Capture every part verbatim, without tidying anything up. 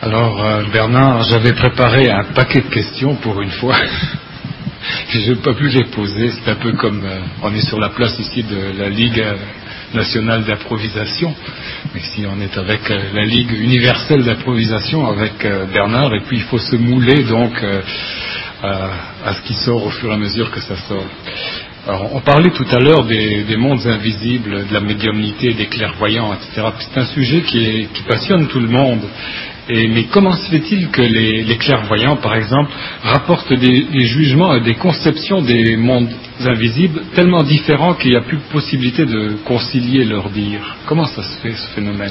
Alors euh, Bernard, j'avais préparé un paquet de questions pour une fois. Je n'ai pas pu les poser. C'est un peu comme euh, on est sur la place ici de la Ligue euh, nationale d'improvisation. Mais ici on est avec euh, la Ligue universelle d'improvisation avec euh, Bernard, et puis il faut se mouler donc euh, à, à ce qui sort au fur et à mesure que ça sort. Alors, on parlait tout à l'heure des, des mondes invisibles, de la médiumnité, des clairvoyants, et cetera. C'est un sujet qui, est, qui passionne tout le monde. Et, mais comment se fait-il que les, les clairvoyants, par exemple, rapportent des, des jugements et des conceptions des mondes invisibles tellement différents qu'il n'y a plus de possibilité de concilier leurs dires? Comment ça se fait, ce phénomène?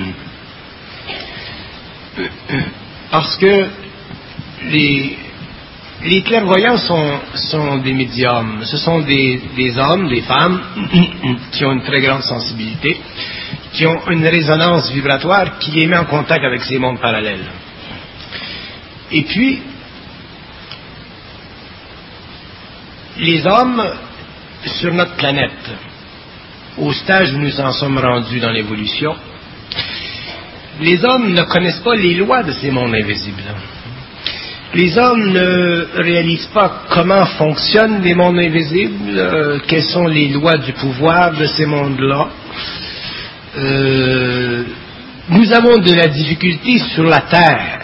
Parce que les... Les clairvoyants sont, sont des médiums. Ce sont des, des hommes, des femmes qui ont une très grande sensibilité, qui ont une résonance vibratoire qui les met en contact avec ces mondes parallèles. Et puis, les hommes sur notre planète, au stade où nous en sommes rendus dans l'évolution, les hommes ne connaissent pas les lois de ces mondes invisibles. Les hommes ne réalisent pas comment fonctionnent les mondes invisibles, euh, quelles sont les lois du pouvoir de ces mondes-là. Euh, nous avons de la difficulté sur la Terre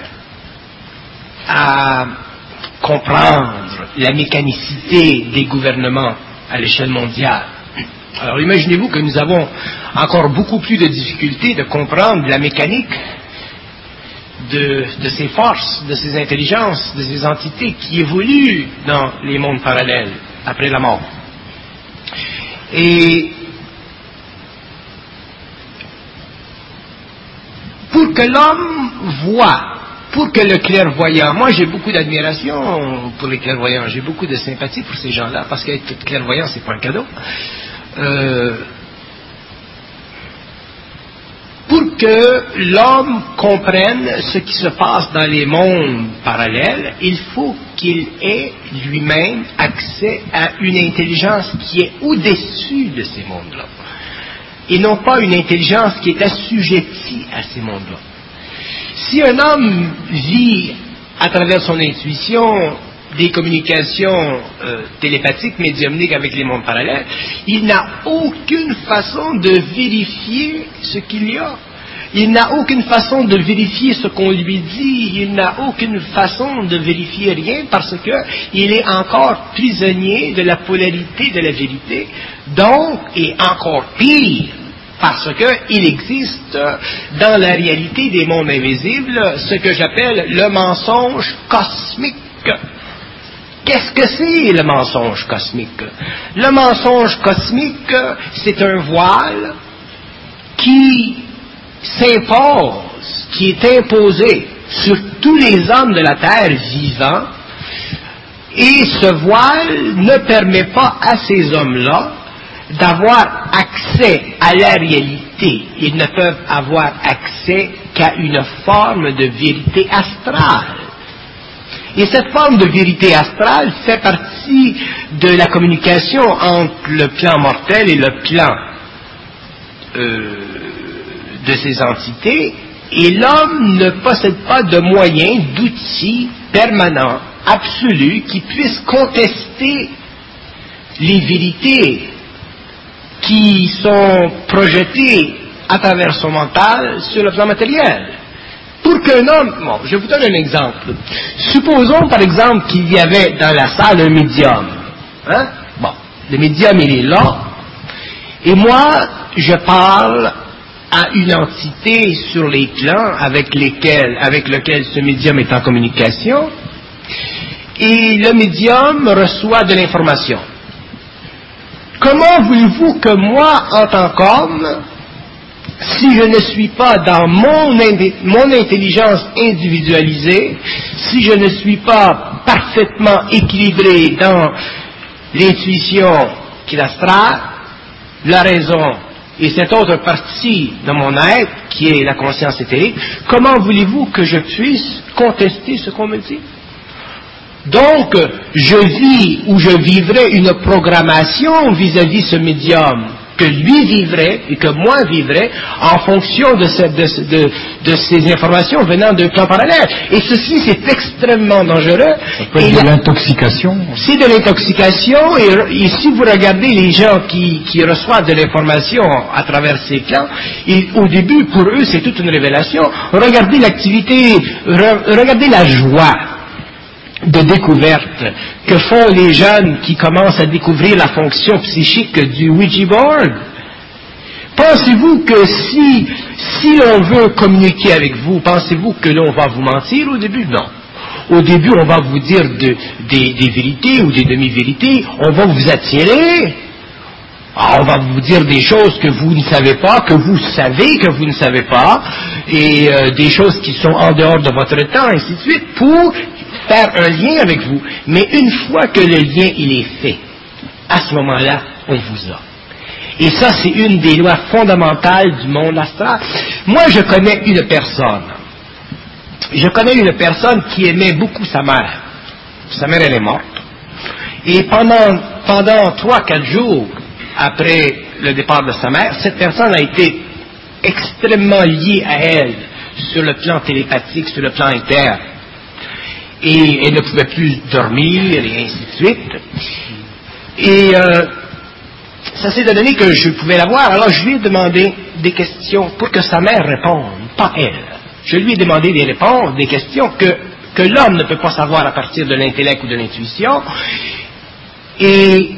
à comprendre la mécanicité des gouvernements à l'échelle mondiale. Alors imaginez-vous que nous avons encore beaucoup plus de difficultés de comprendre la mécanique De, de ces forces, de ces intelligences, de ces entités qui évoluent dans les mondes parallèles après la mort. Et pour que l'homme voit, pour que le clairvoyant, moi j'ai beaucoup d'admiration pour les clairvoyants, j'ai beaucoup de sympathie pour ces gens-là, parce qu'être clairvoyant c'est pas un cadeau. Euh, Pour que l'homme comprenne ce qui se passe dans les mondes parallèles, il faut qu'il ait lui-même accès à une intelligence qui est au-dessus de ces mondes-là. Et non pas une intelligence qui est assujettie à ces mondes-là. Si un homme vit à travers son intuition des communications euh, télépathiques, médiumniques avec les mondes parallèles, il n'a aucune façon de vérifier ce qu'il y a. Il n'a aucune façon de vérifier ce qu'on lui dit. Il n'a aucune façon de vérifier rien parce que il est encore prisonnier de la polarité de la vérité. Donc, et encore pire, parce qu'il existe dans la réalité des mondes invisibles ce que j'appelle le mensonge cosmique. Qu'est-ce que c'est le mensonge cosmique? Le mensonge cosmique, c'est un voile qui s'impose, qui est imposé sur tous les hommes de la terre vivants, et ce voile ne permet pas à ces hommes-là d'avoir accès à la réalité. Ils ne peuvent avoir accès qu'à une forme de vérité astrale. Et cette forme de vérité astrale fait partie de la communication entre le plan mortel et le plan euh, de ces entités, et l'homme ne possède pas de moyens, d'outils permanents, absolus, qui puissent contester les vérités qui sont projetées à travers son mental sur le plan matériel. Pour qu'un homme... Bon, je vous donne un exemple. Supposons, par exemple, qu'il y avait dans la salle un médium. Hein? Bon, le médium, il est là. Et moi, je parle à une entité sur les plans avec lesquels, avec lequel ce médium est en communication. Et le médium reçoit de l'information. Comment voulez-vous que moi, en tant qu'homme, si je ne suis pas dans mon, mon intelligence individualisée, si je ne suis pas parfaitement équilibré dans l'intuition qui est astrale, la raison et cette autre partie de mon être, qui est la conscience éthérique, comment voulez-vous que je puisse contester ce qu'on me dit? Donc, je vis ou je vivrai une programmation vis-à-vis ce médium que lui vivrait et que moi vivrais en fonction de, ce, de, de, de ces informations venant d'un plan parallèle. Et ceci, c'est extrêmement dangereux. Ça peut être de l'intoxication. C'est de l'intoxication, et, et si vous regardez les gens qui, qui reçoivent de l'information à travers ces plans, et au début, pour eux, c'est toute une révélation. Regardez l'activité, re, regardez la joie de découverte que font les jeunes qui commencent à découvrir la fonction psychique du Ouija board. Pensez-vous que si, si l'on veut communiquer avec vous, pensez-vous que l'on va vous mentir au début? Non. Au début, on va vous dire de, des, des vérités ou des demi-vérités, on va vous attirer. On va vous dire des choses que vous ne savez pas, que vous savez que vous ne savez pas, et euh, des choses qui sont en dehors de votre temps, et ainsi de suite, pour faire un lien avec vous. Mais une fois que le lien il est fait, à ce moment-là, on vous a. Et ça, c'est une des lois fondamentales du monde astral. Moi, je connais une personne. Je connais une personne qui aimait beaucoup sa mère. Sa mère, elle est morte. Et pendant, pendant trois, quatre jours après le départ de sa mère, cette personne a été extrêmement liée à elle sur le plan télépathique, sur le plan interne. Et elle ne pouvait plus dormir, et ainsi de suite. Et euh, ça s'est donné que je pouvais la voir, alors je lui ai demandé des questions pour que sa mère réponde, pas elle. Je lui ai demandé des réponses, des questions que, que l'homme ne peut pas savoir à partir de l'intellect ou de l'intuition. Et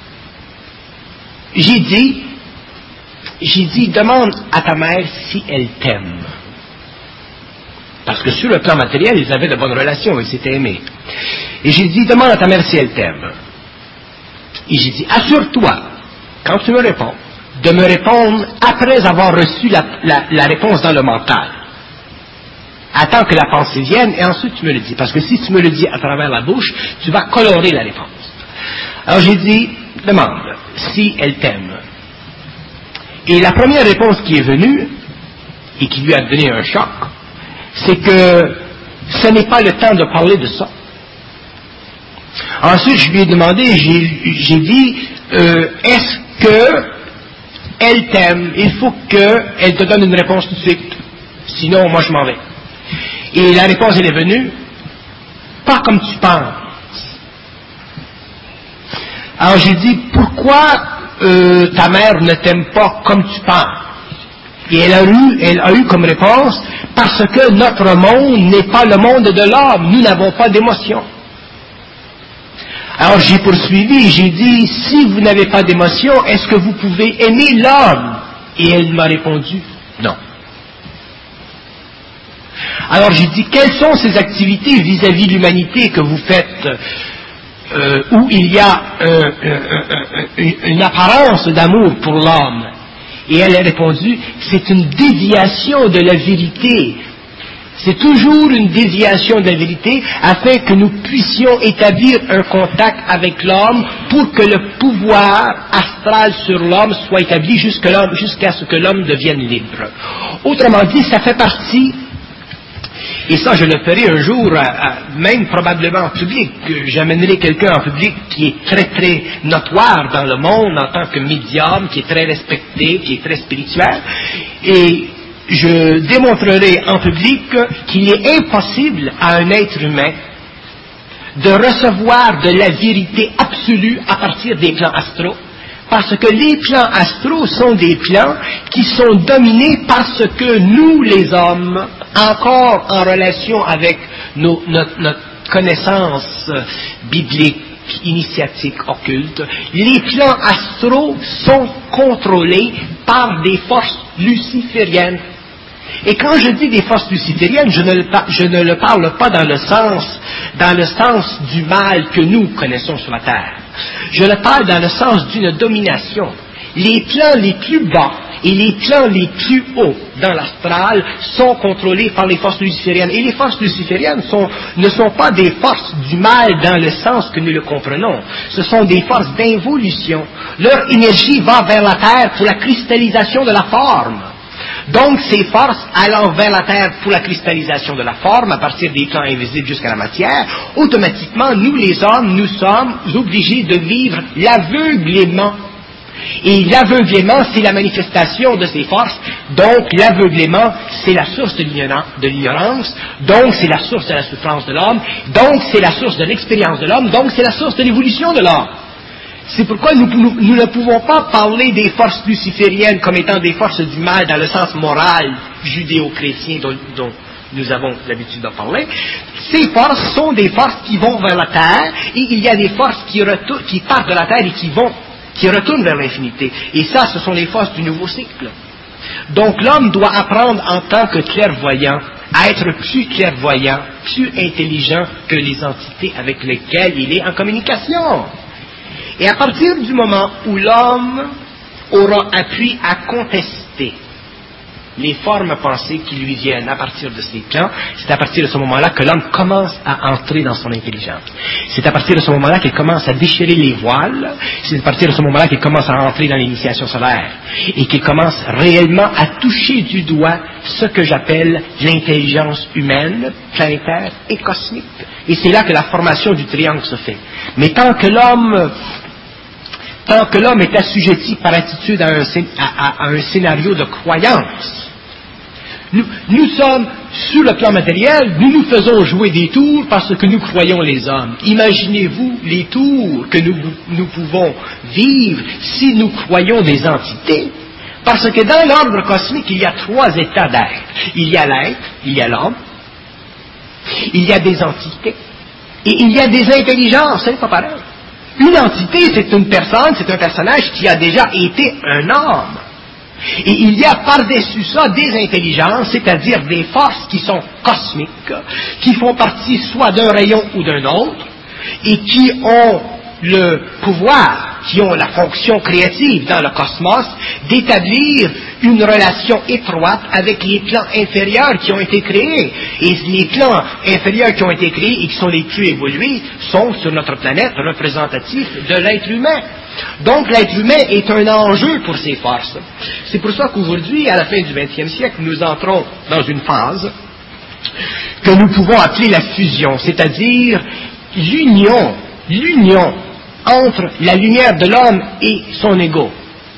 j'ai dit, j'ai dit, demande à ta mère si elle t'aime. Parce que sur le plan matériel, ils avaient de bonnes relations, ils s'étaient aimés. Et j'ai dit, demande à ta mère si elle t'aime. Et j'ai dit, assure-toi, quand tu me réponds, de me répondre après avoir reçu la, la, la réponse dans le mental. Attends que la pensée vienne et ensuite tu me le dis. Parce que si tu me le dis à travers la bouche, tu vas colorer la réponse. Alors j'ai dit, demande si elle t'aime. Et la première réponse qui est venue, et qui lui a donné un choc, c'est que ce n'est pas le temps de parler de ça. Ensuite, je lui ai demandé, j'ai, j'ai dit, euh, est-ce que elle t'aime? Il faut qu'elle te donne une réponse tout de suite. Sinon, moi, je m'en vais. Et la réponse, elle est venue, pas comme tu penses. Alors, j'ai dit, pourquoi euh, ta mère ne t'aime pas comme tu penses? Et elle a eu, elle a eu comme réponse, parce que notre monde n'est pas le monde de l'homme, nous n'avons pas d'émotion. Alors j'ai poursuivi, j'ai dit, si vous n'avez pas d'émotion, est-ce que vous pouvez aimer l'homme? Et elle m'a répondu, non. Alors j'ai dit, quelles sont ces activités vis-à-vis de l'humanité que vous faites, euh, où il y a euh, euh, euh, une apparence d'amour pour l'homme? Et elle a répondu, c'est une déviation de la vérité. C'est toujours une déviation de la vérité afin que nous puissions établir un contact avec l'homme pour que le pouvoir astral sur l'homme soit établi jusqu'à ce que l'homme devienne libre. Autrement dit, ça fait partie, et ça je le ferai un jour, à, à, même probablement en public, j'amènerai quelqu'un en public qui est très très notoire dans le monde en tant que médium, qui est très respecté, qui est très spirituel, et je démontrerai en public qu'il est impossible à un être humain de recevoir de la vérité absolue à partir des plans astraux, parce que les plans astraux sont des plans qui sont dominés parce que nous, les hommes, encore en relation avec nos, notre, notre connaissance biblique, initiatique, occulte, les plans astraux sont contrôlés par des forces lucifériennes. Et quand je dis des forces lucifériennes, je ne, le, je ne le parle pas dans le sens, dans le sens du mal que nous connaissons sur la Terre. Je le parle dans le sens d'une domination. Les plans les plus bas et les plans les plus hauts dans l'astral sont contrôlés par les forces lucifériennes. Et les forces lucifériennes sont, ne sont pas des forces du mal dans le sens que nous le comprenons. Ce sont des forces d'involution. Leur énergie va vers la Terre pour la cristallisation de la forme. Donc, ces forces allant vers la Terre pour la cristallisation de la forme, à partir des plans invisibles jusqu'à la matière, automatiquement, nous les hommes, nous sommes obligés de vivre l'aveuglement Et l'aveuglément, c'est la manifestation de ces forces. Donc, l'aveuglément, c'est la source de l'ignorance. Donc, c'est la source de la souffrance de l'homme. Donc, c'est la source de l'expérience de l'homme. Donc, c'est la source de l'évolution de l'homme. C'est pourquoi nous, nous, nous ne pouvons pas parler des forces lucifériennes comme étant des forces du mal dans le sens moral judéo-chrétien dont, dont nous avons l'habitude d'en parler. Ces forces sont des forces qui vont vers la terre, et il y a des forces qui, retour, qui partent de la terre et qui vont, qui retournent vers l'infinité. Et ça, ce sont les forces du nouveau cycle. Donc l'homme doit apprendre en tant que clairvoyant à être plus clairvoyant, plus intelligent que les entités avec lesquelles il est en communication. Et à partir du moment où l'homme aura appris à contester les formes pensées qui lui viennent à partir de ces plans, c'est à partir de ce moment-là que l'homme commence à entrer dans son intelligence. C'est à partir de ce moment-là qu'il commence à déchirer les voiles, c'est à partir de ce moment-là qu'il commence à entrer dans l'initiation solaire, et qu'il commence réellement à toucher du doigt ce que j'appelle l'intelligence humaine, planétaire et cosmique. Et c'est là que la formation du triangle se fait. Mais tant que l'homme Tant que l'homme est assujetti par attitude à un, à, à un scénario de croyance, nous, nous sommes, sur le plan matériel, nous nous faisons jouer des tours parce que nous croyons les hommes. Imaginez-vous les tours que nous, nous pouvons vivre si nous croyons des entités. Parce que dans l'ordre cosmique, il y a trois états d'être. Il y a l'être, il y a l'homme, il y a des entités, et il y a des intelligences, c'est pas pareil. Une entité, c'est une personne, c'est un personnage qui a déjà été un homme. Et il y a par-dessus ça des intelligences, c'est-à-dire des forces qui sont cosmiques, qui font partie soit d'un rayon ou d'un autre, et qui ont le pouvoir, qui ont la fonction créative dans le cosmos, d'établir une relation étroite avec les plans inférieurs qui ont été créés. Et les plans inférieurs qui ont été créés et qui sont les plus évolués sont sur notre planète représentatifs de l'être humain. Donc l'être humain est un enjeu pour ces forces. C'est pour ça qu'aujourd'hui, à la fin du vingtième siècle, nous entrons dans une phase que nous pouvons appeler la fusion, c'est-à-dire l'union, l'union entre la lumière de l'homme et son ego.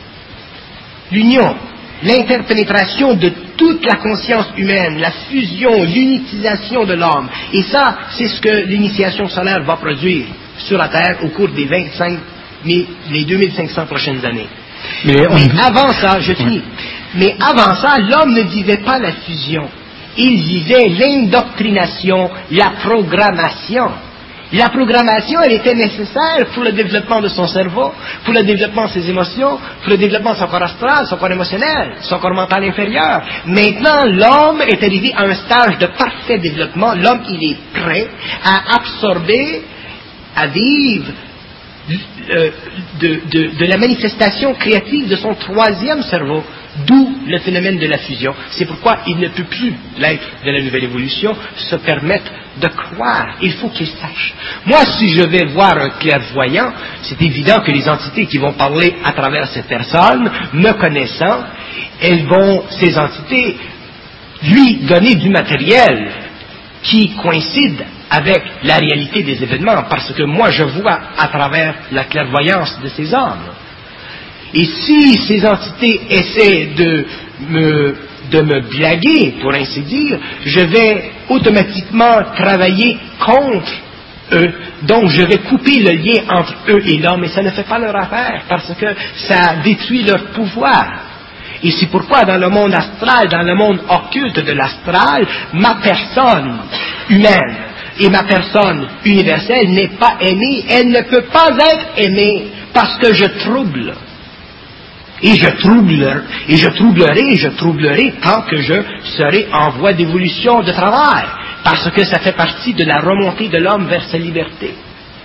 L'union, l'interpénétration de toute la conscience humaine, la fusion, l'unitisation de l'homme. Et ça, c'est ce que l'initiation solaire va produire sur la Terre au cours des vingt-cinq, les deux mille cinq cents prochaines années. Mais, on... Mais avant ça, je finis, mais avant ça, l'homme ne vivait pas la fusion. Il vivait l'indoctrination, la programmation. La programmation, elle était nécessaire pour le développement de son cerveau, pour le développement de ses émotions, pour le développement de son corps astral, son corps émotionnel, son corps mental inférieur. Maintenant, l'homme est arrivé à un stage de parfait développement. L'homme, il est prêt à absorber, à vivre euh, de, de, de la manifestation créative de son troisième cerveau. D'où le phénomène de la fusion. C'est pourquoi il ne peut plus, l'être de la nouvelle évolution, se permettre de croire. Il faut qu'il sache. Moi, si je vais voir un clairvoyant, c'est évident que les entités qui vont parler à travers cette personne, me connaissant, elles vont, ces entités, lui donner du matériel qui coïncide avec la réalité des événements, parce que moi, je vois à travers la clairvoyance de ces hommes. Et si ces entités essaient de me, de me blaguer, pour ainsi dire, je vais automatiquement travailler contre eux. Donc je vais couper le lien entre eux et l'homme, et ça ne fait pas leur affaire, parce que ça détruit leur pouvoir. Et c'est pourquoi dans le monde astral, dans le monde occulte de l'astral, ma personne humaine et ma personne universelle n'est pas aimée. Elle ne peut pas être aimée parce que je trouble. Et je troublerai, et je troublerai, et je troublerai tant que je serai en voie d'évolution de travail, parce que ça fait partie de la remontée de l'homme vers sa liberté.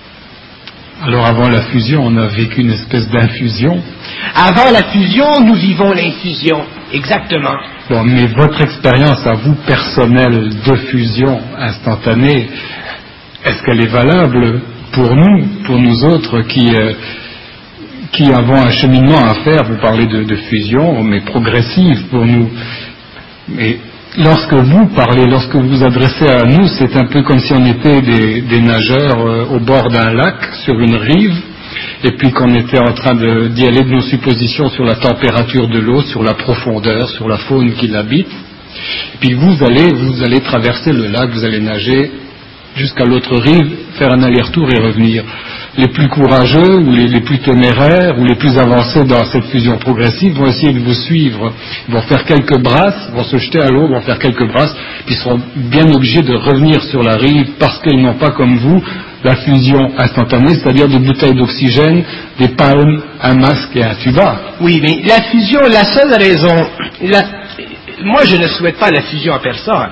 Alors avant la fusion, on a vécu une espèce d'infusion. Avant la fusion, nous vivons l'infusion, exactement. Bon, mais votre expérience à vous personnelle de fusion instantanée, est-ce qu'elle est valable pour nous, pour nous autres qui... Euh, qui avons un cheminement à faire, vous parlez de, de fusion, mais progressive pour nous. Mais lorsque vous parlez, lorsque vous vous adressez à nous, c'est un peu comme si on était des, des nageurs euh, au bord d'un lac, sur une rive, et puis qu'on était en train de, d'y aller de nos suppositions sur la température de l'eau, sur la profondeur, sur la faune qui l'habite. Puis vous allez, vous allez traverser le lac, vous allez nager jusqu'à l'autre rive, faire un aller-retour et revenir. Les plus courageux ou les, les plus téméraires ou les plus avancés dans cette fusion progressive vont essayer de vous suivre. Ils vont faire quelques brasses, vont se jeter à l'eau, vont faire quelques brasses, puis seront bien obligés de revenir sur la rive parce qu'ils n'ont pas comme vous la fusion instantanée, c'est-à-dire des bouteilles d'oxygène, des palmes, un masque et un tuba. Oui, mais la fusion, la seule raison, la, moi je ne souhaite pas la fusion à personne.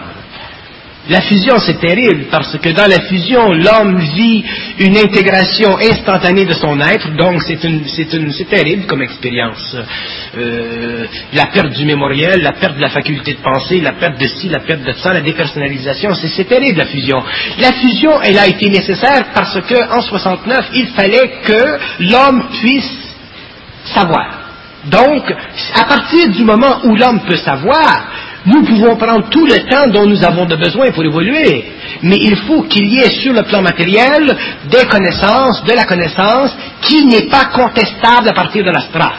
La fusion, c'est terrible, parce que dans la fusion, l'homme vit une intégration instantanée de son être, donc c'est, une, c'est, une, c'est terrible comme expérience. Euh, la perte du mémoriel, la perte de la faculté de penser, la perte de ci, la perte de ça, la dépersonnalisation, c'est, c'est terrible la fusion. La fusion, elle a été nécessaire parce qu'en soixante-neuf, il fallait que l'homme puisse savoir. Donc, à partir du moment où l'homme peut savoir, nous pouvons prendre tout le temps dont nous avons de besoin pour évoluer. Mais il faut qu'il y ait sur le plan matériel des connaissances, de la connaissance, qui n'est pas contestable à partir de l'astral.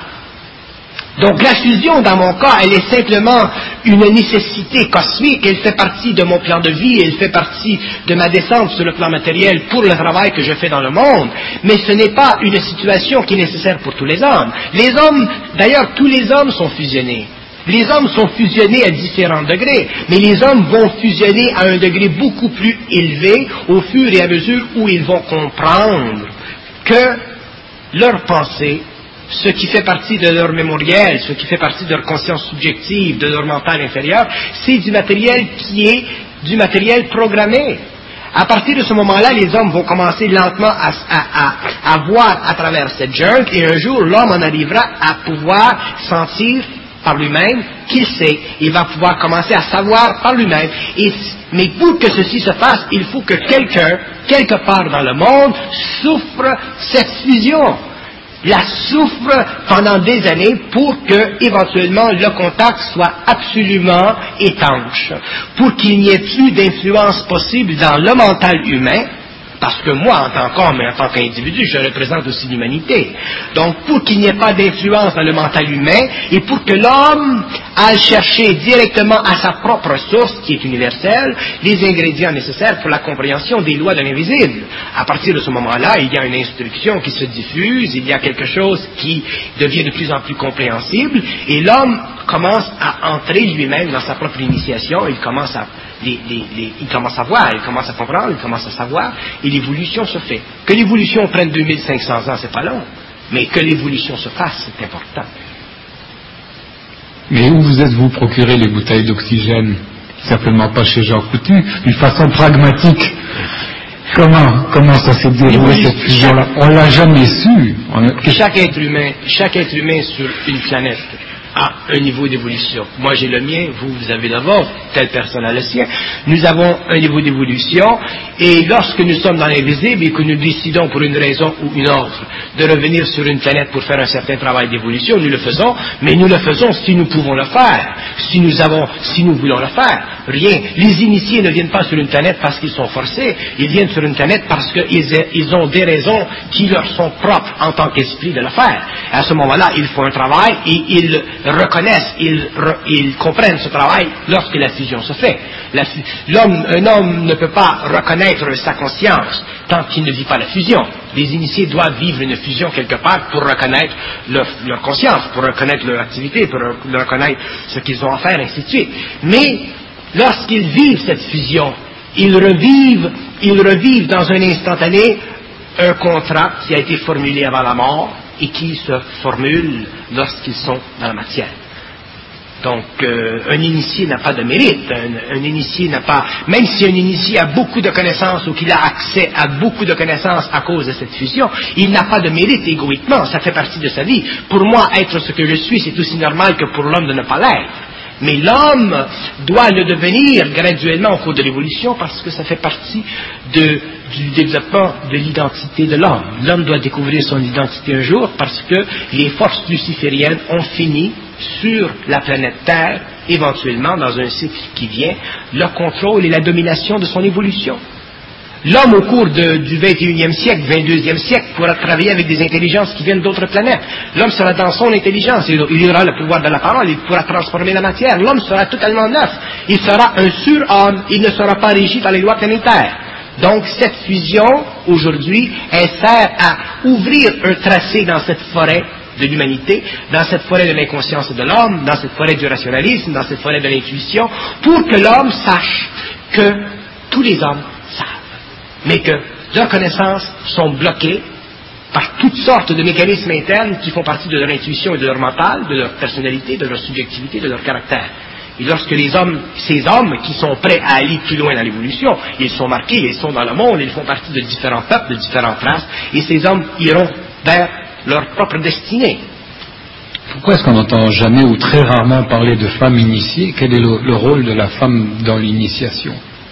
Donc la fusion, dans mon cas, elle est simplement une nécessité cosmique, elle fait partie de mon plan de vie, elle fait partie de ma descente sur le plan matériel pour le travail que je fais dans le monde, mais ce n'est pas une situation qui est nécessaire pour tous les hommes. Les hommes, d'ailleurs, tous les hommes sont fusionnés. Les hommes sont fusionnés à différents degrés, mais les hommes vont fusionner à un degré beaucoup plus élevé au fur et à mesure où ils vont comprendre que leur pensée, ce qui fait partie de leur mémoriel, ce qui fait partie de leur conscience subjective, de leur mental inférieur, c'est du matériel qui est du matériel programmé. À partir de ce moment-là, les hommes vont commencer lentement à, à, à, à voir à travers cette jungle, et un jour, l'homme en arrivera à pouvoir sentir par lui-même qu'il sait. Il va pouvoir commencer à savoir par lui-même. Et, mais pour que ceci se fasse, il faut que quelqu'un, quelque part dans le monde, souffre cette fusion. La souffre pendant des années pour que, éventuellement, le contact soit absolument étanche. Pour qu'il n'y ait plus d'influence possible dans le mental humain, parce que moi, en tant qu'homme et en tant qu'individu, je représente aussi l'humanité. Donc, pour qu'il n'y ait pas d'influence dans le mental humain, et pour que l'homme aille chercher directement à sa propre source, qui est universelle, les ingrédients nécessaires pour la compréhension des lois de l'invisible. À partir de ce moment-là, il y a une instruction qui se diffuse, il y a quelque chose qui devient de plus en plus compréhensible, et l'homme commence à entrer lui-même dans sa propre initiation, il commence à Les, les, les, il commence à voir, il commence à comprendre, il commence à savoir, et l'évolution se fait. Que l'évolution prenne deux mille cinq cents ans, c'est pas long, mais que l'évolution se fasse, c'est important. Mais où vous êtes-vous procuré les bouteilles d'oxygène? Certainement pas chez Jean Coutu, d'une façon pragmatique. Comment, comment ça s'est déroulé cette fusion-là? On l'a jamais su. On a... Chaque être humain, chaque être humain sur une planète a un niveau d'évolution. Moi j'ai le mien, vous, vous avez le vôtre, telle personne a le sien. Nous avons un niveau d'évolution, et lorsque nous sommes dans l'invisible et que nous décidons pour une raison ou une autre de revenir sur une planète pour faire un certain travail d'évolution, nous le faisons, mais nous le faisons si nous pouvons le faire, si nous avons, si nous voulons le faire. Rien. Les initiés ne viennent pas sur une planète parce qu'ils sont forcés, ils viennent sur une planète parce qu'ils ils ont des raisons qui leur sont propres en tant qu'esprit de le faire. À ce moment-là, ils font un travail et ils reconnaissent, ils, re, ils comprennent ce travail lorsque la fusion se fait. La, l'homme, un homme ne peut pas reconnaître sa conscience tant qu'il ne vit pas la fusion. Les initiés doivent vivre une fusion quelque part pour reconnaître leur, leur conscience, pour reconnaître leur activité, pour reconnaître ce qu'ils ont à faire, ainsi de suite. Mais lorsqu'ils vivent cette fusion, ils revivent, ils revivent dans un instantané un contrat qui a été formulé avant la mort et qui se formule lorsqu'ils sont dans la matière. Donc, euh, un initié n'a pas de mérite. Un, un initié n'a pas, même si un initié a beaucoup de connaissances ou qu'il a accès à beaucoup de connaissances à cause de cette fusion, il n'a pas de mérite égoïquement. Ça fait partie de sa vie. Pour moi, être ce que je suis, c'est aussi normal que pour l'homme de ne pas l'être. Mais l'homme doit le devenir graduellement au cours de l'évolution parce que ça fait partie de, du développement de l'identité de l'homme. L'homme doit découvrir son identité un jour parce que les forces lucifériennes ont fini sur la planète Terre, éventuellement dans un cycle qui vient, le contrôle et la domination de son évolution. L'homme, au cours de, du vingt et unième siècle, vingt-deuxième siècle, pourra travailler avec des intelligences qui viennent d'autres planètes. L'homme sera dans son intelligence, il, il aura le pouvoir de la parole, il pourra transformer la matière. L'homme sera totalement neuf, il sera un surhomme, il ne sera pas régi par les lois planétaires. Donc, cette fusion, aujourd'hui, elle sert à ouvrir un tracé dans cette forêt de l'humanité, dans cette forêt de l'inconscience de l'homme, dans cette forêt du rationalisme, dans cette forêt de l'intuition, pour que l'homme sache que tous les hommes savent, mais que leurs connaissances sont bloquées par toutes sortes de mécanismes internes qui font partie de leur intuition et de leur mental, de leur personnalité, de leur subjectivité, de leur caractère. Et lorsque les hommes, ces hommes qui sont prêts à aller plus loin dans l'évolution, ils sont marqués, ils sont dans le monde, ils font partie de différents peuples, de différentes races, et ces hommes iront vers leur propre destinée. Pourquoi est-ce qu'on n'entend jamais ou très rarement parler de femmes initiées? Quel est le, le rôle de la femme dans l'initiation?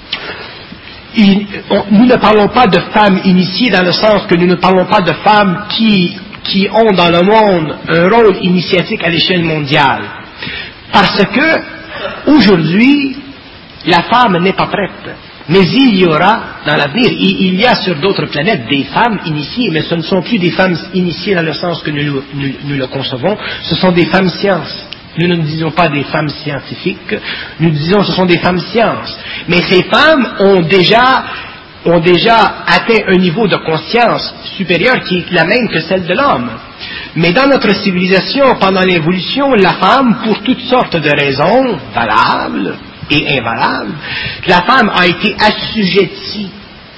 Il, on, nous ne parlons pas de femmes initiées dans le sens que nous ne parlons pas de femmes qui, qui ont dans le monde un rôle initiatique à l'échelle mondiale. Parce que, aujourd'hui, la femme n'est pas prête. Mais il y aura, dans l'avenir, il, il y a sur d'autres planètes des femmes initiées, mais ce ne sont plus des femmes initiées dans le sens que nous, nous, nous le concevons, ce sont des femmes sciences. Nous ne disons pas des femmes scientifiques, nous disons ce sont des femmes sciences. Mais ces femmes ont déjà, ont déjà atteint un niveau de conscience supérieur qui est la même que celle de l'homme. Mais dans notre civilisation, pendant l'évolution, la femme, pour toutes sortes de raisons valables et invalables, la femme a été assujettie.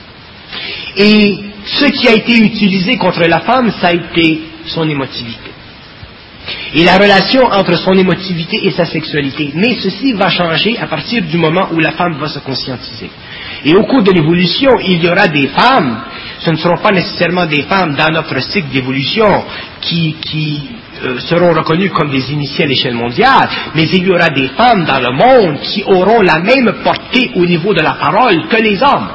Et ce qui a été utilisé contre la femme, ça a été son émotivité. Et la relation entre son émotivité et sa sexualité. Mais ceci va changer à partir du moment où la femme va se conscientiser. Et au cours de l'évolution, il y aura des femmes, ce ne seront pas nécessairement des femmes dans notre cycle d'évolution qui, qui euh, seront reconnues comme des initiées à l'échelle mondiale, mais il y aura des femmes dans le monde qui auront la même portée au niveau de la parole que les hommes.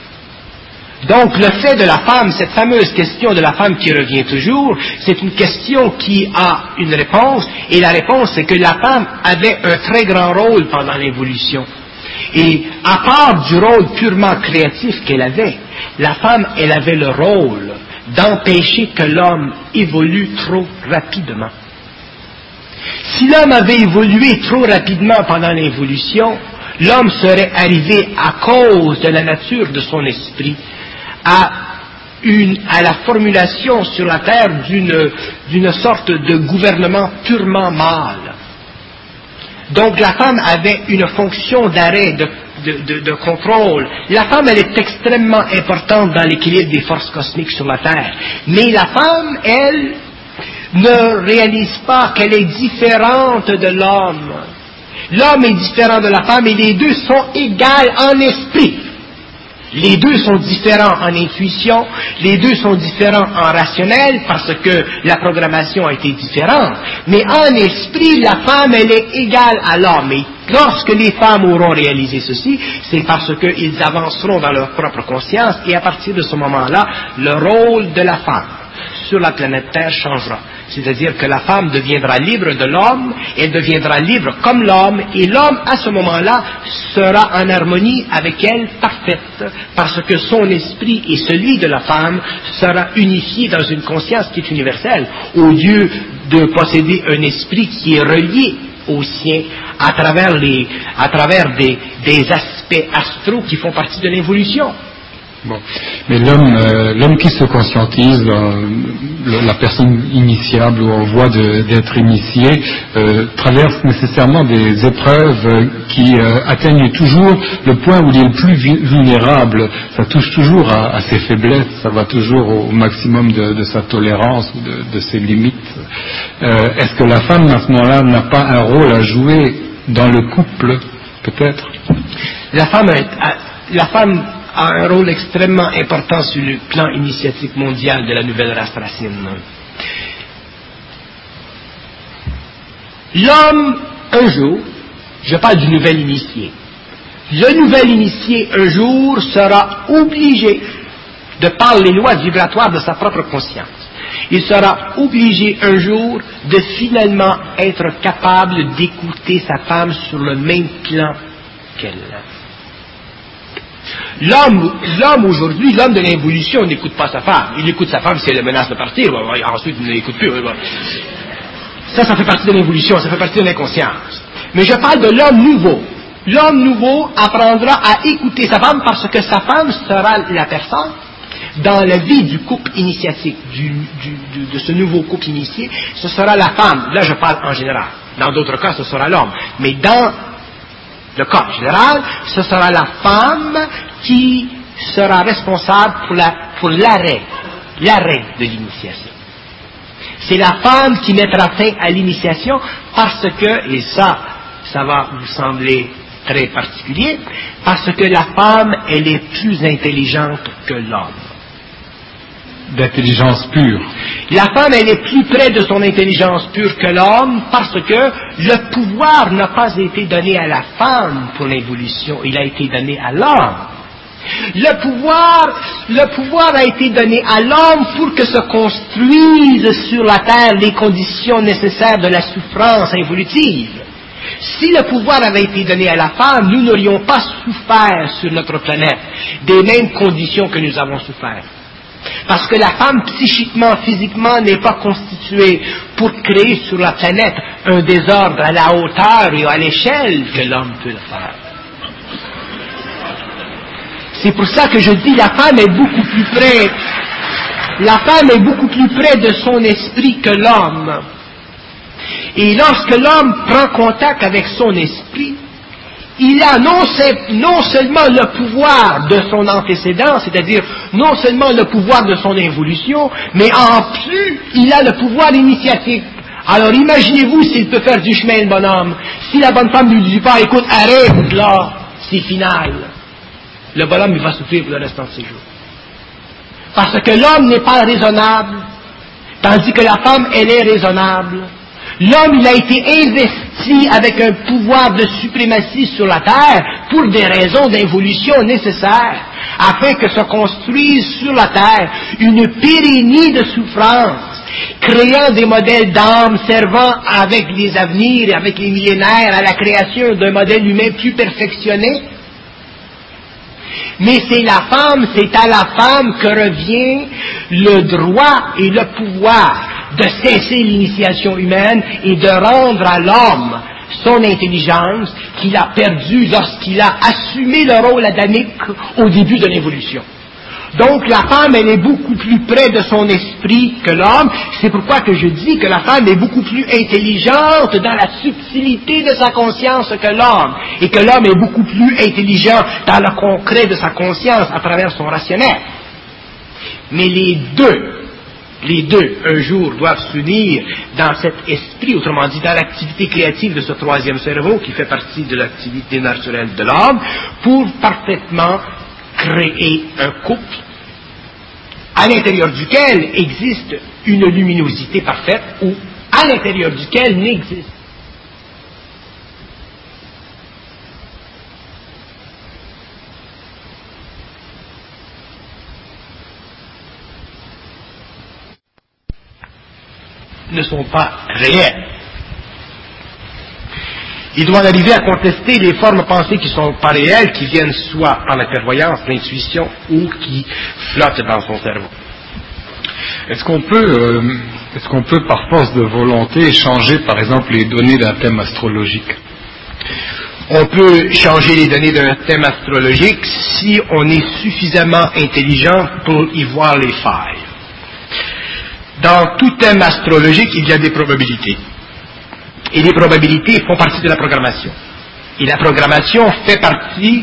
Donc le fait de la femme, cette fameuse question de la femme qui revient toujours, c'est une question qui a une réponse, et la réponse c'est que la femme avait un très grand rôle pendant l'évolution. Et à part du rôle purement créatif qu'elle avait, la femme, elle avait le rôle d'empêcher que l'homme évolue trop rapidement. Si l'homme avait évolué trop rapidement pendant l'évolution, l'homme serait arrivé à cause de la nature de son esprit à, une, à la formulation sur la terre d'une, d'une sorte de gouvernement purement mâle. Donc la femme avait une fonction d'arrêt, de, de, de, de contrôle. La femme, elle est extrêmement importante dans l'équilibre des forces cosmiques sur la Terre. Mais la femme, elle, ne réalise pas qu'elle est différente de l'homme. L'homme est différent de la femme et les deux sont égales en esprit. Les deux sont différents en intuition, les deux sont différents en rationnel parce que la programmation a été différente. Mais en esprit, la femme, elle est égale à l'homme. Et lorsque les femmes auront réalisé ceci, c'est parce qu'ils avanceront dans leur propre conscience et à partir de ce moment-là, le rôle de la femme sur la planète Terre changera. C'est-à-dire que la femme deviendra libre de l'homme, elle deviendra libre comme l'homme, et l'homme, à ce moment-là, sera en harmonie avec elle parfaite, parce que son esprit et celui de la femme sera unifié dans une conscience qui est universelle, au lieu de posséder un esprit qui est relié au sien à travers, les, à travers des, des aspects astraux qui font partie de l'évolution. Bon. Mais l'homme, euh, l'homme qui se conscientise, euh, la personne initiable ou en voie de, d'être initiée, euh, traverse nécessairement des épreuves euh, qui euh, atteignent toujours le point où il est le plus vulnérable. Ça touche toujours à, à ses faiblesses, ça va toujours au maximum de, de sa tolérance ou de, de ses limites. Euh, est-ce que la femme, à ce moment-là, n'a pas un rôle à jouer dans le couple, peut-être? La femme, est, la femme a un rôle extrêmement important sur le plan initiatique mondial de la nouvelle race racine. L'homme, un jour, je parle du nouvel initié, le nouvel initié, un jour, sera obligé, de par les lois vibratoires de sa propre conscience, il sera obligé un jour de finalement être capable d'écouter sa femme sur le même plan qu'elle. L'homme, l'homme aujourd'hui, l'homme de l'évolution n'écoute pas sa femme. Il écoute sa femme si elle le menace de partir, ensuite il ne l'écoute plus. Ça, ça fait partie de l'évolution, ça fait partie de l'inconscience. Mais je parle de l'homme nouveau. L'homme nouveau apprendra à écouter sa femme parce que sa femme sera la personne dans la vie du couple initiatique, du, du, du, de ce nouveau couple initié, ce sera la femme. Là, je parle en général. Dans d'autres cas, ce sera l'homme. Mais dans le cas général, ce sera la femme qui sera responsable pour, la, pour l'arrêt, l'arrêt de l'initiation. C'est la femme qui mettra fin à l'initiation parce que, et ça, ça va vous sembler très particulier, parce que la femme, elle est plus intelligente que l'homme. D'intelligence pure. La femme, elle est plus près de son intelligence pure que l'homme parce que le pouvoir n'a pas été donné à la femme pour l'évolution, il a été donné à l'homme. Le pouvoir, le pouvoir a été donné à l'homme pour que se construisent sur la terre les conditions nécessaires de la souffrance évolutive. Si le pouvoir avait été donné à la femme, nous n'aurions pas souffert sur notre planète des mêmes conditions que nous avons souffert. Parce que la femme, psychiquement, physiquement, n'est pas constituée pour créer sur la planète un désordre à la hauteur et à l'échelle que l'homme peut le faire. C'est pour ça que je dis la femme est beaucoup plus près, la femme est beaucoup plus près de son esprit que l'homme. Et lorsque l'homme prend contact avec son esprit, il a non, non seulement le pouvoir de son antécédent, c'est-à-dire non seulement le pouvoir de son évolution, mais en plus, il a le pouvoir initiatique. Alors imaginez-vous s'il peut faire du chemin, le bonhomme. Si la bonne femme ne lui dit pas, écoute, arrête là, c'est final. Le bonhomme, il va souffrir pour le restant de ses jours. Parce que l'homme n'est pas raisonnable, tandis que la femme, elle est raisonnable. L'homme, il a été investi avec un pouvoir de suprématie sur la terre pour des raisons d'évolution nécessaires, afin que se construise sur la terre une pérennie de souffrance, créant des modèles d'âme servant avec les avenirs et avec les millénaires à la création d'un modèle humain plus perfectionné. Mais c'est la femme, c'est à la femme que revient le droit et le pouvoir de cesser l'initiation humaine et de rendre à l'homme son intelligence qu'il a perdue lorsqu'il a assumé le rôle adamique au début de l'évolution. Donc la femme, elle est beaucoup plus près de son esprit que l'homme. C'est pourquoi que je dis que la femme est beaucoup plus intelligente dans la subtilité de sa conscience que l'homme, et que l'homme est beaucoup plus intelligent dans le concret de sa conscience à travers son rationnel. Mais les deux, les deux, un jour, doivent s'unir dans cet esprit, autrement dit, dans l'activité créative de ce troisième cerveau qui fait partie de l'activité naturelle de l'homme, pour parfaitement créer un couple à l'intérieur duquel existe une luminosité parfaite ou à l'intérieur duquel n'existe ne sont pas réels. Il doit arriver à contester les formes pensées qui ne sont pas réelles, qui viennent soit par la clairvoyance, l'intuition, ou qui flottent dans son cerveau. Est-ce qu'on peut, euh, est-ce qu'on peut par force de volonté changer, par exemple, les données d'un thème astrologique? On peut changer les données d'un thème astrologique si on est suffisamment intelligent pour y voir les failles. Dans tout thème astrologique, il y a des probabilités. Et les probabilités font partie de la programmation. Et la programmation fait partie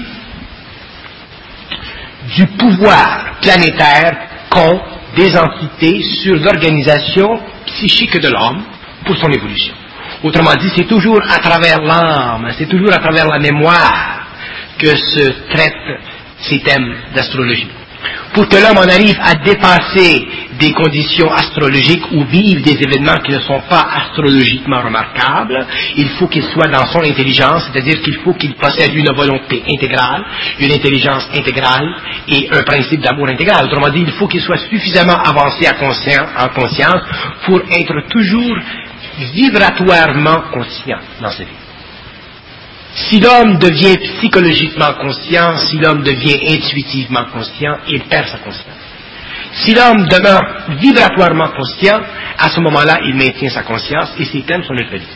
du pouvoir planétaire qu'ont des entités sur l'organisation psychique de l'homme pour son évolution. Autrement dit, c'est toujours à travers l'âme, c'est toujours à travers la mémoire que se traitent ces thèmes d'astrologie. Pour que l'homme en arrive à dépasser des conditions astrologiques ou vivre des événements qui ne sont pas astrologiquement remarquables, il faut qu'il soit dans son intelligence, c'est-à-dire qu'il faut qu'il possède une volonté intégrale, une intelligence intégrale et un principe d'amour intégral. Autrement dit, il faut qu'il soit suffisamment avancé en conscience pour être toujours vibratoirement conscient dans sa vie. Si l'homme devient psychologiquement conscient, si l'homme devient intuitivement conscient, il perd sa conscience. Si l'homme demeure vibratoirement conscient, à ce moment-là, il maintient sa conscience et ses thèmes sont neutralisés.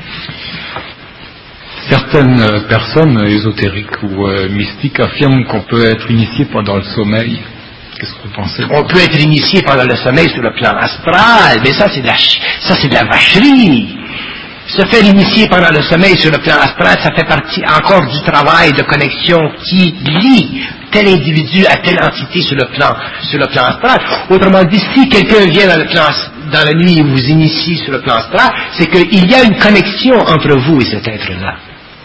Certaines personnes ésotériques ou euh, mystiques affirment qu'on peut être initié pendant le sommeil. Qu'est-ce que vous pensez? On peut être initié pendant le sommeil sur le plan astral, mais ça c'est de la, ça c'est de la vacherie. Se faire initier pendant le sommeil sur le plan astral, ça fait partie encore du travail de connexion qui lie tel individu à telle entité sur le plan, sur le plan astral. Autrement dit, si quelqu'un vient dans, le plan, dans la nuit et vous initie sur le plan astral, c'est qu'il y a une connexion entre vous et cet être-là.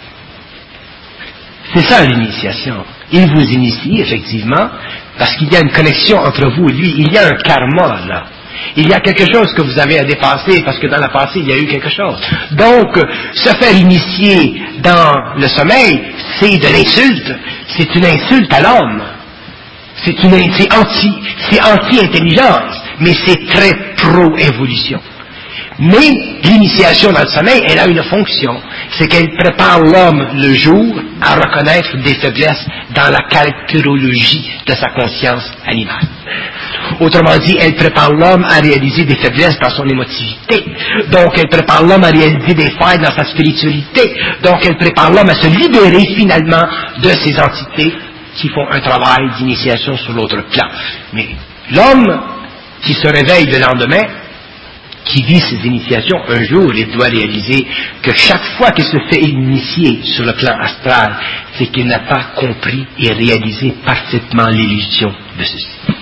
C'est ça l'initiation. Il vous initie, effectivement, parce qu'il y a une connexion entre vous et lui. Il y a un karma, là. Il y a quelque chose que vous avez à dépasser, parce que dans le passé, il y a eu quelque chose. Donc, se faire initier dans le sommeil, c'est de l'insulte. C'est une insulte à l'homme. C'est une, c'est anti, c'est anti-intelligence, mais c'est très pro-évolution. Mais l'initiation dans le sommeil, elle a une fonction, c'est qu'elle prépare l'homme le jour à reconnaître des faiblesses dans la caractérologie de sa conscience animale. Autrement dit, elle prépare l'homme à réaliser des faiblesses dans son émotivité. Donc, elle prépare l'homme à réaliser des failles dans sa spiritualité. Donc, elle prépare l'homme à se libérer finalement de ces entités qui font un travail d'initiation sur l'autre plan. Mais l'homme qui se réveille le lendemain, qui vit ces initiations, un jour, il doit réaliser que chaque fois qu'il se fait initier sur le plan astral, c'est qu'il n'a pas compris et réalisé parfaitement l'illusion de ceci.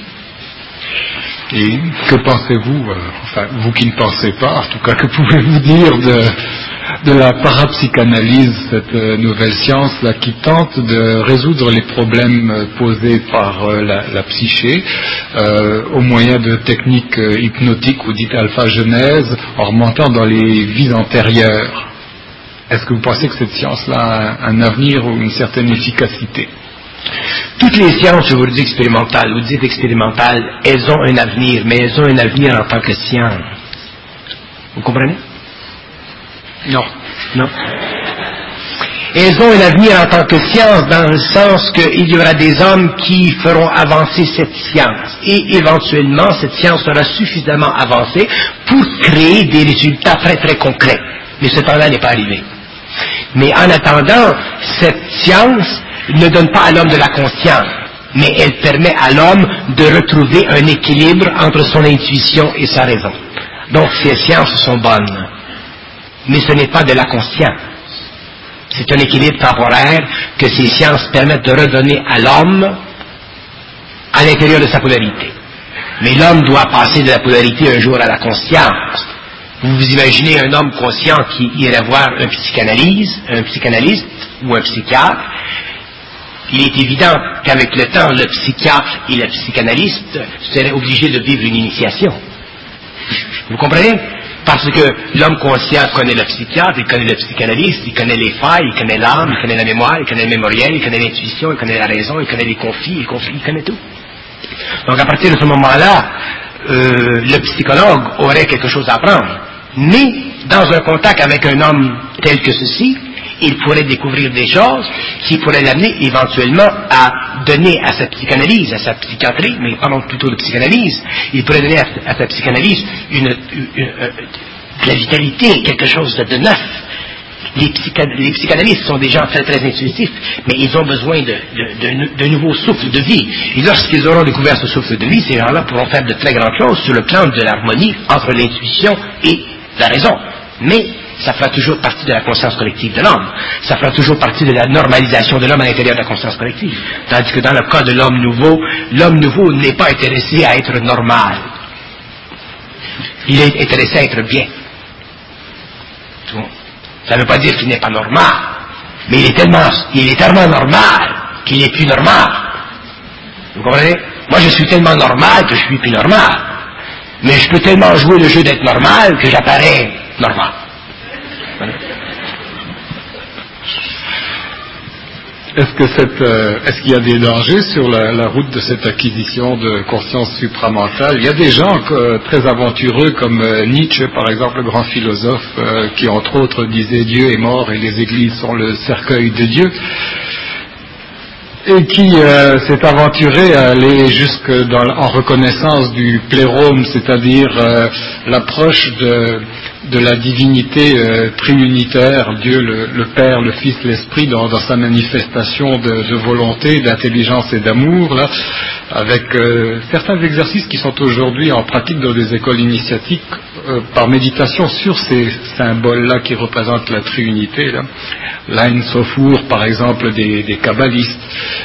Et que pensez-vous, euh, enfin, vous qui ne pensez pas, en tout cas, que pouvez-vous dire de, de la parapsychanalyse, cette euh, nouvelle science-là, qui tente de résoudre les problèmes euh, posés par euh, la, la psyché, euh, au moyen de techniques euh, hypnotiques ou dites alpha-genèse, en remontant dans les vies antérieures? Est-ce que vous pensez que cette science-là a un avenir ou une certaine efficacité? Toutes les sciences, je vous le dis, expérimentales, vous dites expérimentales, elles ont un avenir, mais elles ont un avenir en tant que science. Vous comprenez? Non. Non. Elles ont un avenir en tant que science, dans le sens qu'il y aura des hommes qui feront avancer cette science. Et éventuellement, cette science sera suffisamment avancée pour créer des résultats très très concrets. Mais ce temps-là n'est pas arrivé. Mais en attendant, cette science ne donne pas à l'homme de la conscience, mais elle permet à l'homme de retrouver un équilibre entre son intuition et sa raison. Donc ces sciences sont bonnes, mais ce n'est pas de la conscience. C'est un équilibre temporaire que ces sciences permettent de redonner à l'homme à l'intérieur de sa polarité. Mais l'homme doit passer de la polarité un jour à la conscience. Vous vous imaginez un homme conscient qui irait voir un psychanalyse, un psychanalyste ou un psychiatre. Il est évident qu'avec le temps, le psychiatre et le psychanalyste seraient obligés de vivre une initiation. Vous comprenez? Parce que l'homme conscient connaît le psychiatre, il connaît le psychanalyste, il connaît les failles, il connaît l'âme, il connaît la mémoire, il connaît le mémoriel, il connaît l'intuition, il connaît la raison, il connaît les conflits, les conflits, il connaît tout. Donc à partir de ce moment-là, euh, le psychologue aurait quelque chose à apprendre. Mais dans un contact avec un homme tel que ceci, il pourrait découvrir des choses qui pourraient l'amener éventuellement à donner à sa psychanalyse, à sa psychiatrie, mais parlons plutôt de psychanalyse, il pourrait donner à, à sa psychanalyse une, une, une, de la vitalité, quelque chose de neuf. Les, psycha, les psychanalystes sont des gens très très intuitifs, mais ils ont besoin de, de, de, de nouveaux souffles de vie. Et lorsqu'ils auront découvert ce souffle de vie, ces gens-là pourront faire de très grandes choses sur le plan de l'harmonie entre l'intuition et la raison. Mais ça fera toujours partie de la conscience collective de l'homme. Ça fera toujours partie de la normalisation de l'homme à l'intérieur de la conscience collective. Tandis que dans le cas de l'homme nouveau, l'homme nouveau n'est pas intéressé à être normal. Il est intéressé à être bien. Ça ne veut pas dire qu'il n'est pas normal, mais il est tellement, il est tellement normal qu'il n'est plus normal. Vous comprenez? Moi, je suis tellement normal que je suis plus normal. Mais je peux tellement jouer le jeu d'être normal que j'apparais normal. est-ce que cette, euh, est-ce qu'il y a des dangers sur la, la route de cette acquisition de conscience supramentale? Il y a des gens euh, très aventureux comme euh, Nietzsche, par exemple, le grand philosophe, euh, qui entre autres disait Dieu est mort et les églises sont le cercueil de Dieu, et qui euh, s'est aventuré à aller jusque dans, en reconnaissance du plérome, c'est-à-dire euh, l'approche de, de la divinité euh, triunitaire, Dieu le, le Père, le Fils, l'Esprit, dans, dans sa manifestation de, de volonté, d'intelligence et d'amour, là, avec euh, certains exercices qui sont aujourd'hui en pratique dans des écoles initiatiques euh, par méditation sur ces symboles-là qui représentent la triunité, là. L'Ain Sofour, par exemple, des, des kabbalistes.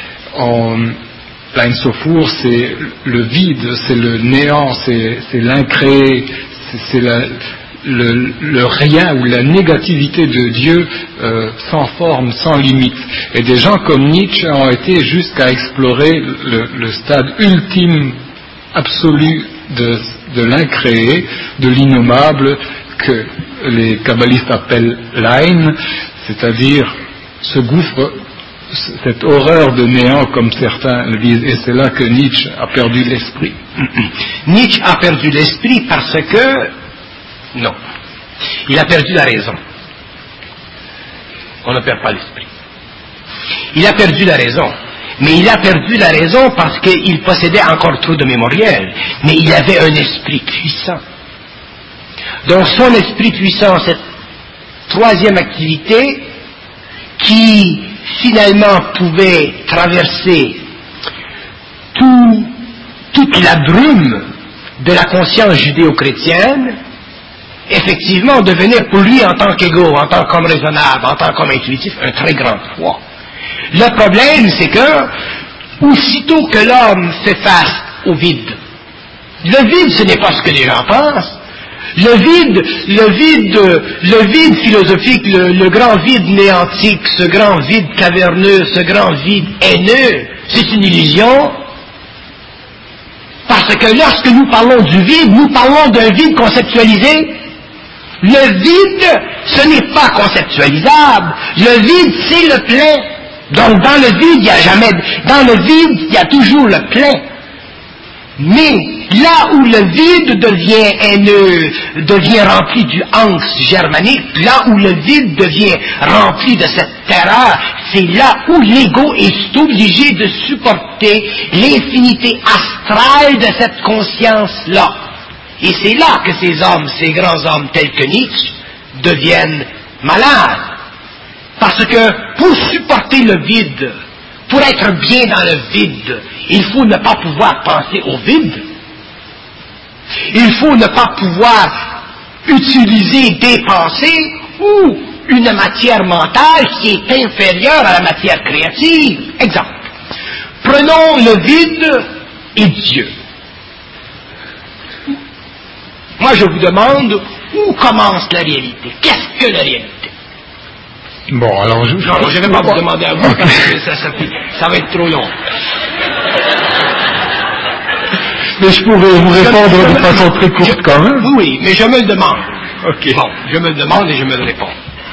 L'Ain Sofour, c'est le vide, c'est le néant, c'est, c'est l'incréé, c'est, c'est la, le, le rien ou la négativité de Dieu euh, sans forme, sans limite. Et des gens comme Nietzsche ont été jusqu'à explorer le, le stade ultime, absolu de, de l'incréé, de l'innommable, que les kabbalistes appellent l'Ain, c'est-à-dire ce gouffre, cette horreur de néant, comme certains le disent, et c'est là que Nietzsche a perdu l'esprit. Nietzsche a perdu l'esprit parce que, non, il a perdu la raison. On ne perd pas l'esprit. Il a perdu la raison. Mais il a perdu la raison parce qu'il possédait encore trop de mémoriel. Mais il avait un esprit puissant. Donc son esprit puissant, cette troisième activité, qui finalement pouvait traverser tout, toute la brume de la conscience judéo-chrétienne, effectivement devenait pour lui en tant qu'égo, en tant qu'homme raisonnable, en tant qu'homme intuitif, un très grand poids. Le problème, c'est que, aussitôt que l'homme fait face au vide, le vide, ce n'est pas ce que les gens pensent. Le vide, le vide, le vide philosophique, le, le grand vide néantique, ce grand vide caverneux, ce grand vide haineux, c'est une illusion. Parce que lorsque nous parlons du vide, nous parlons d'un vide conceptualisé. Le vide, ce n'est pas conceptualisable. Le vide, c'est le plein. Donc dans le vide, il n'y a jamais, dans le vide, il y a toujours le plein. Mais là où le vide devient haineux, devient rempli du angst germanique, là où le vide devient rempli de cette terreur, c'est là où l'ego est obligé de supporter l'infinité astrale de cette conscience-là. Et c'est là que ces hommes, ces grands hommes tels que Nietzsche, deviennent malades. Parce que pour supporter le vide, pour être bien dans le vide, il faut ne pas pouvoir penser au vide. Il faut ne pas pouvoir utiliser des pensées ou une matière mentale qui est inférieure à la matière créative. Exemple. Prenons le vide et Dieu. Moi, je vous demande où commence la réalité. Qu'est-ce que la réalité? Bon, alors je... Non, je ne vais pas vous demander à vous, okay. Parce que ça, ça, ça va être trop long. Mais je pourrais vous répondre je, de je, façon très courte je, quand même. Oui, oui, mais je me le demande. Ok. Bon, je me le demande et je me le réponds.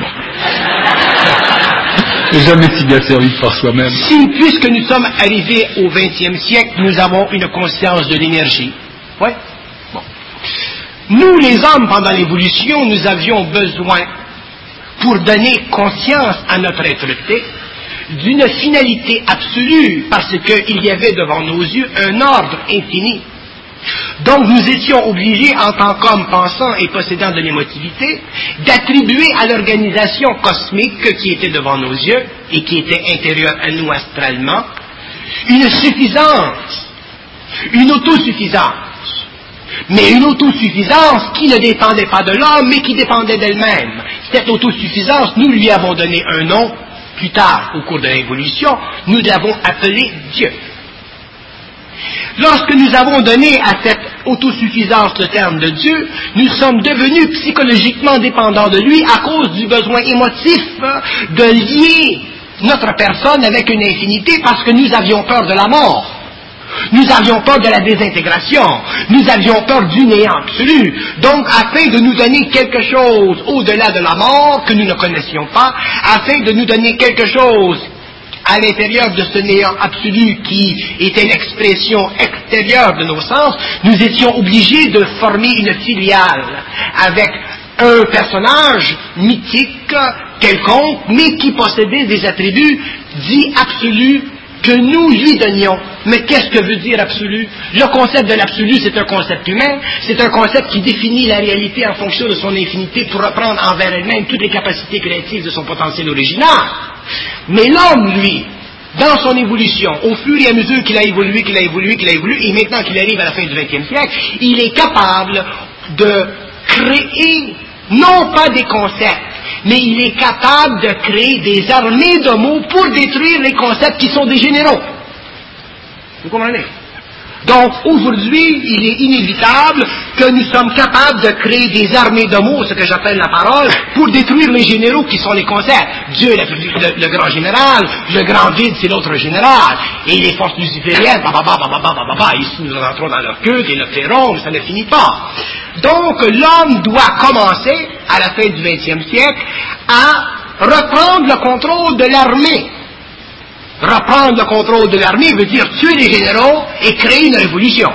C'est jamais si bien servi par soi-même. Si, puisque nous sommes arrivés au vingtième siècle, nous avons une conscience de l'énergie. Oui. Bon. Nous, les hommes, pendant l'évolution, nous avions besoin, pour donner conscience à notre être-té, d'une finalité absolue, parce qu'il y avait devant nos yeux un ordre infini. Donc nous étions obligés, en tant qu'hommes pensants et possédant de l'émotivité, d'attribuer à l'organisation cosmique qui était devant nos yeux, et qui était intérieure à nous astralement, une suffisance, une autosuffisance. Mais une autosuffisance qui ne dépendait pas de l'homme, mais qui dépendait d'elle-même. Cette autosuffisance, nous lui avons donné un nom, plus tard, au cours de l'évolution, nous l'avons appelé Dieu. Lorsque nous avons donné à cette autosuffisance le terme de Dieu, nous sommes devenus psychologiquement dépendants de lui à cause du besoin émotif de lier notre personne avec une infinité parce que nous avions peur de la mort. Nous avions peur de la désintégration, nous avions peur du néant absolu. Donc, afin de nous donner quelque chose au-delà de la mort que nous ne connaissions pas, afin de nous donner quelque chose à l'intérieur de ce néant absolu qui était l'expression extérieure de nos sens, nous étions obligés de former une filiale avec un personnage mythique quelconque, mais qui possédait des attributs dits absolus que nous lui donnions. Mais qu'est-ce que veut dire absolu? Le concept de l'absolu, c'est un concept humain, c'est un concept qui définit la réalité en fonction de son infinité pour reprendre envers elle-même toutes les capacités créatives de son potentiel original. Mais l'homme, lui, dans son évolution, au fur et à mesure qu'il a évolué, qu'il a évolué, qu'il a évolué, et maintenant qu'il arrive à la fin du vingtième siècle, il est capable de créer, non pas des concepts, mais il est capable de créer des armées de mots pour détruire les concepts qui sont des généraux. Vous comprenez? Donc, aujourd'hui, il est inévitable que nous sommes capables de créer des armées de mots, ce que j'appelle la parole, pour détruire les généraux qui sont les concepts. Dieu, le, le, le grand général, le grand vide, c'est l'autre général, et les forces lucifériennes, bah, bah, bah, bah, bah, bah, bah, ici nous rentrons dans leur culte et le feront, mais ça ne finit pas. Donc, l'homme doit commencer, à la fin du vingtième siècle, à reprendre le contrôle de l'armée. Reprendre le contrôle de l'armée veut dire tuer les généraux et créer une révolution.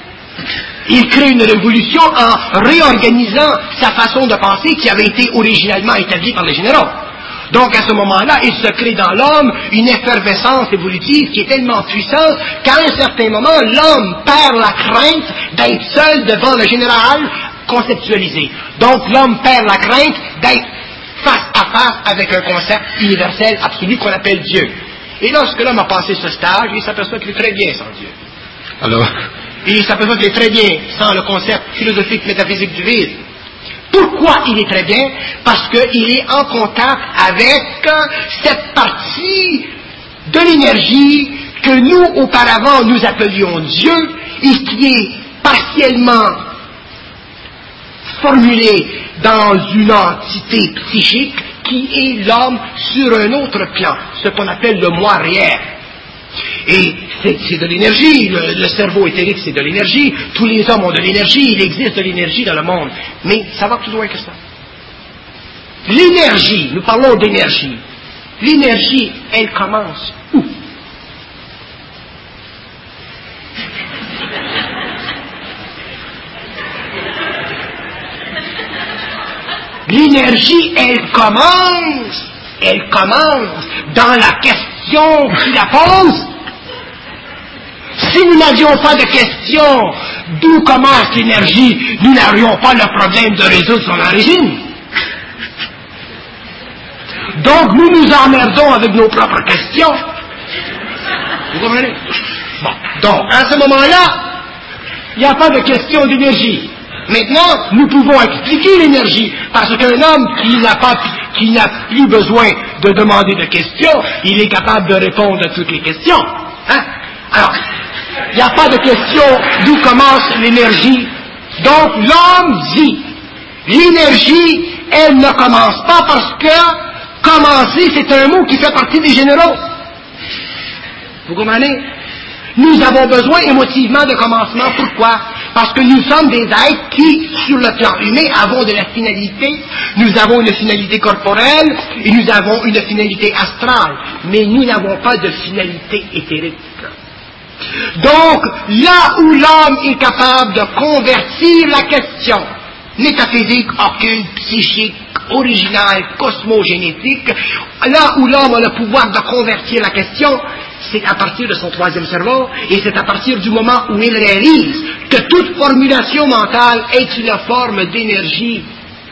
Il crée une révolution en réorganisant sa façon de penser qui avait été originalement établie par les généraux. Donc à ce moment-là, il se crée dans l'homme une effervescence évolutive qui est tellement puissante qu'à un certain moment, l'homme perd la crainte d'être seul devant le général conceptualisé. Donc l'homme perd la crainte d'être face à face avec un concept universel absolu qu'on appelle Dieu. Et lorsque l'homme a passé ce stage, il s'aperçoit qu'il est très bien sans Dieu. Alors, et il s'aperçoit qu'il est très bien sans le concept philosophique, métaphysique du vide. Pourquoi il est très bien? Parce qu'il est en contact avec cette partie de l'énergie que nous, auparavant, nous appelions Dieu, et qui est partiellement formulée dans une entité psychique qui est l'homme sur un autre plan, ce qu'on appelle le moi réel. Et c'est, c'est de l'énergie, le, le cerveau éthérique c'est de l'énergie, tous les hommes ont de l'énergie, il existe de l'énergie dans le monde, mais ça va plus loin que ça. L'énergie, nous parlons d'énergie, l'énergie, elle commence où? L'énergie, elle commence, elle commence dans la question qui la pose. Si nous n'avions pas de question d'où commence l'énergie, nous n'aurions pas le problème de résoudre son origine. Donc nous nous emmerdons avec nos propres questions. Vous comprenez? Bon, donc à ce moment-là, il n'y a pas de question d'énergie. Maintenant, nous pouvons expliquer l'énergie, parce qu'un homme qui n'a pas, qui n'a plus besoin de demander de questions, il est capable de répondre à toutes les questions. Hein? Alors, il n'y a pas de question d'où commence l'énergie. Donc, l'homme dit, l'énergie, elle ne commence pas parce que commencer, c'est un mot qui fait partie des généraux. Vous comprenez? Nous avons besoin émotivement de commencement. Pourquoi? Parce que nous sommes des êtres qui, sur le plan humain, avons de la finalité. Nous avons une finalité corporelle et nous avons une finalité astrale. Mais nous n'avons pas de finalité éthérique. Donc, là où l'homme est capable de convertir la question métaphysique, occulte, psychique, originale, cosmogénétique, là où l'homme a le pouvoir de convertir la question, c'est à partir de son troisième cerveau, et c'est à partir du moment où il réalise que toute formulation mentale est une forme d'énergie.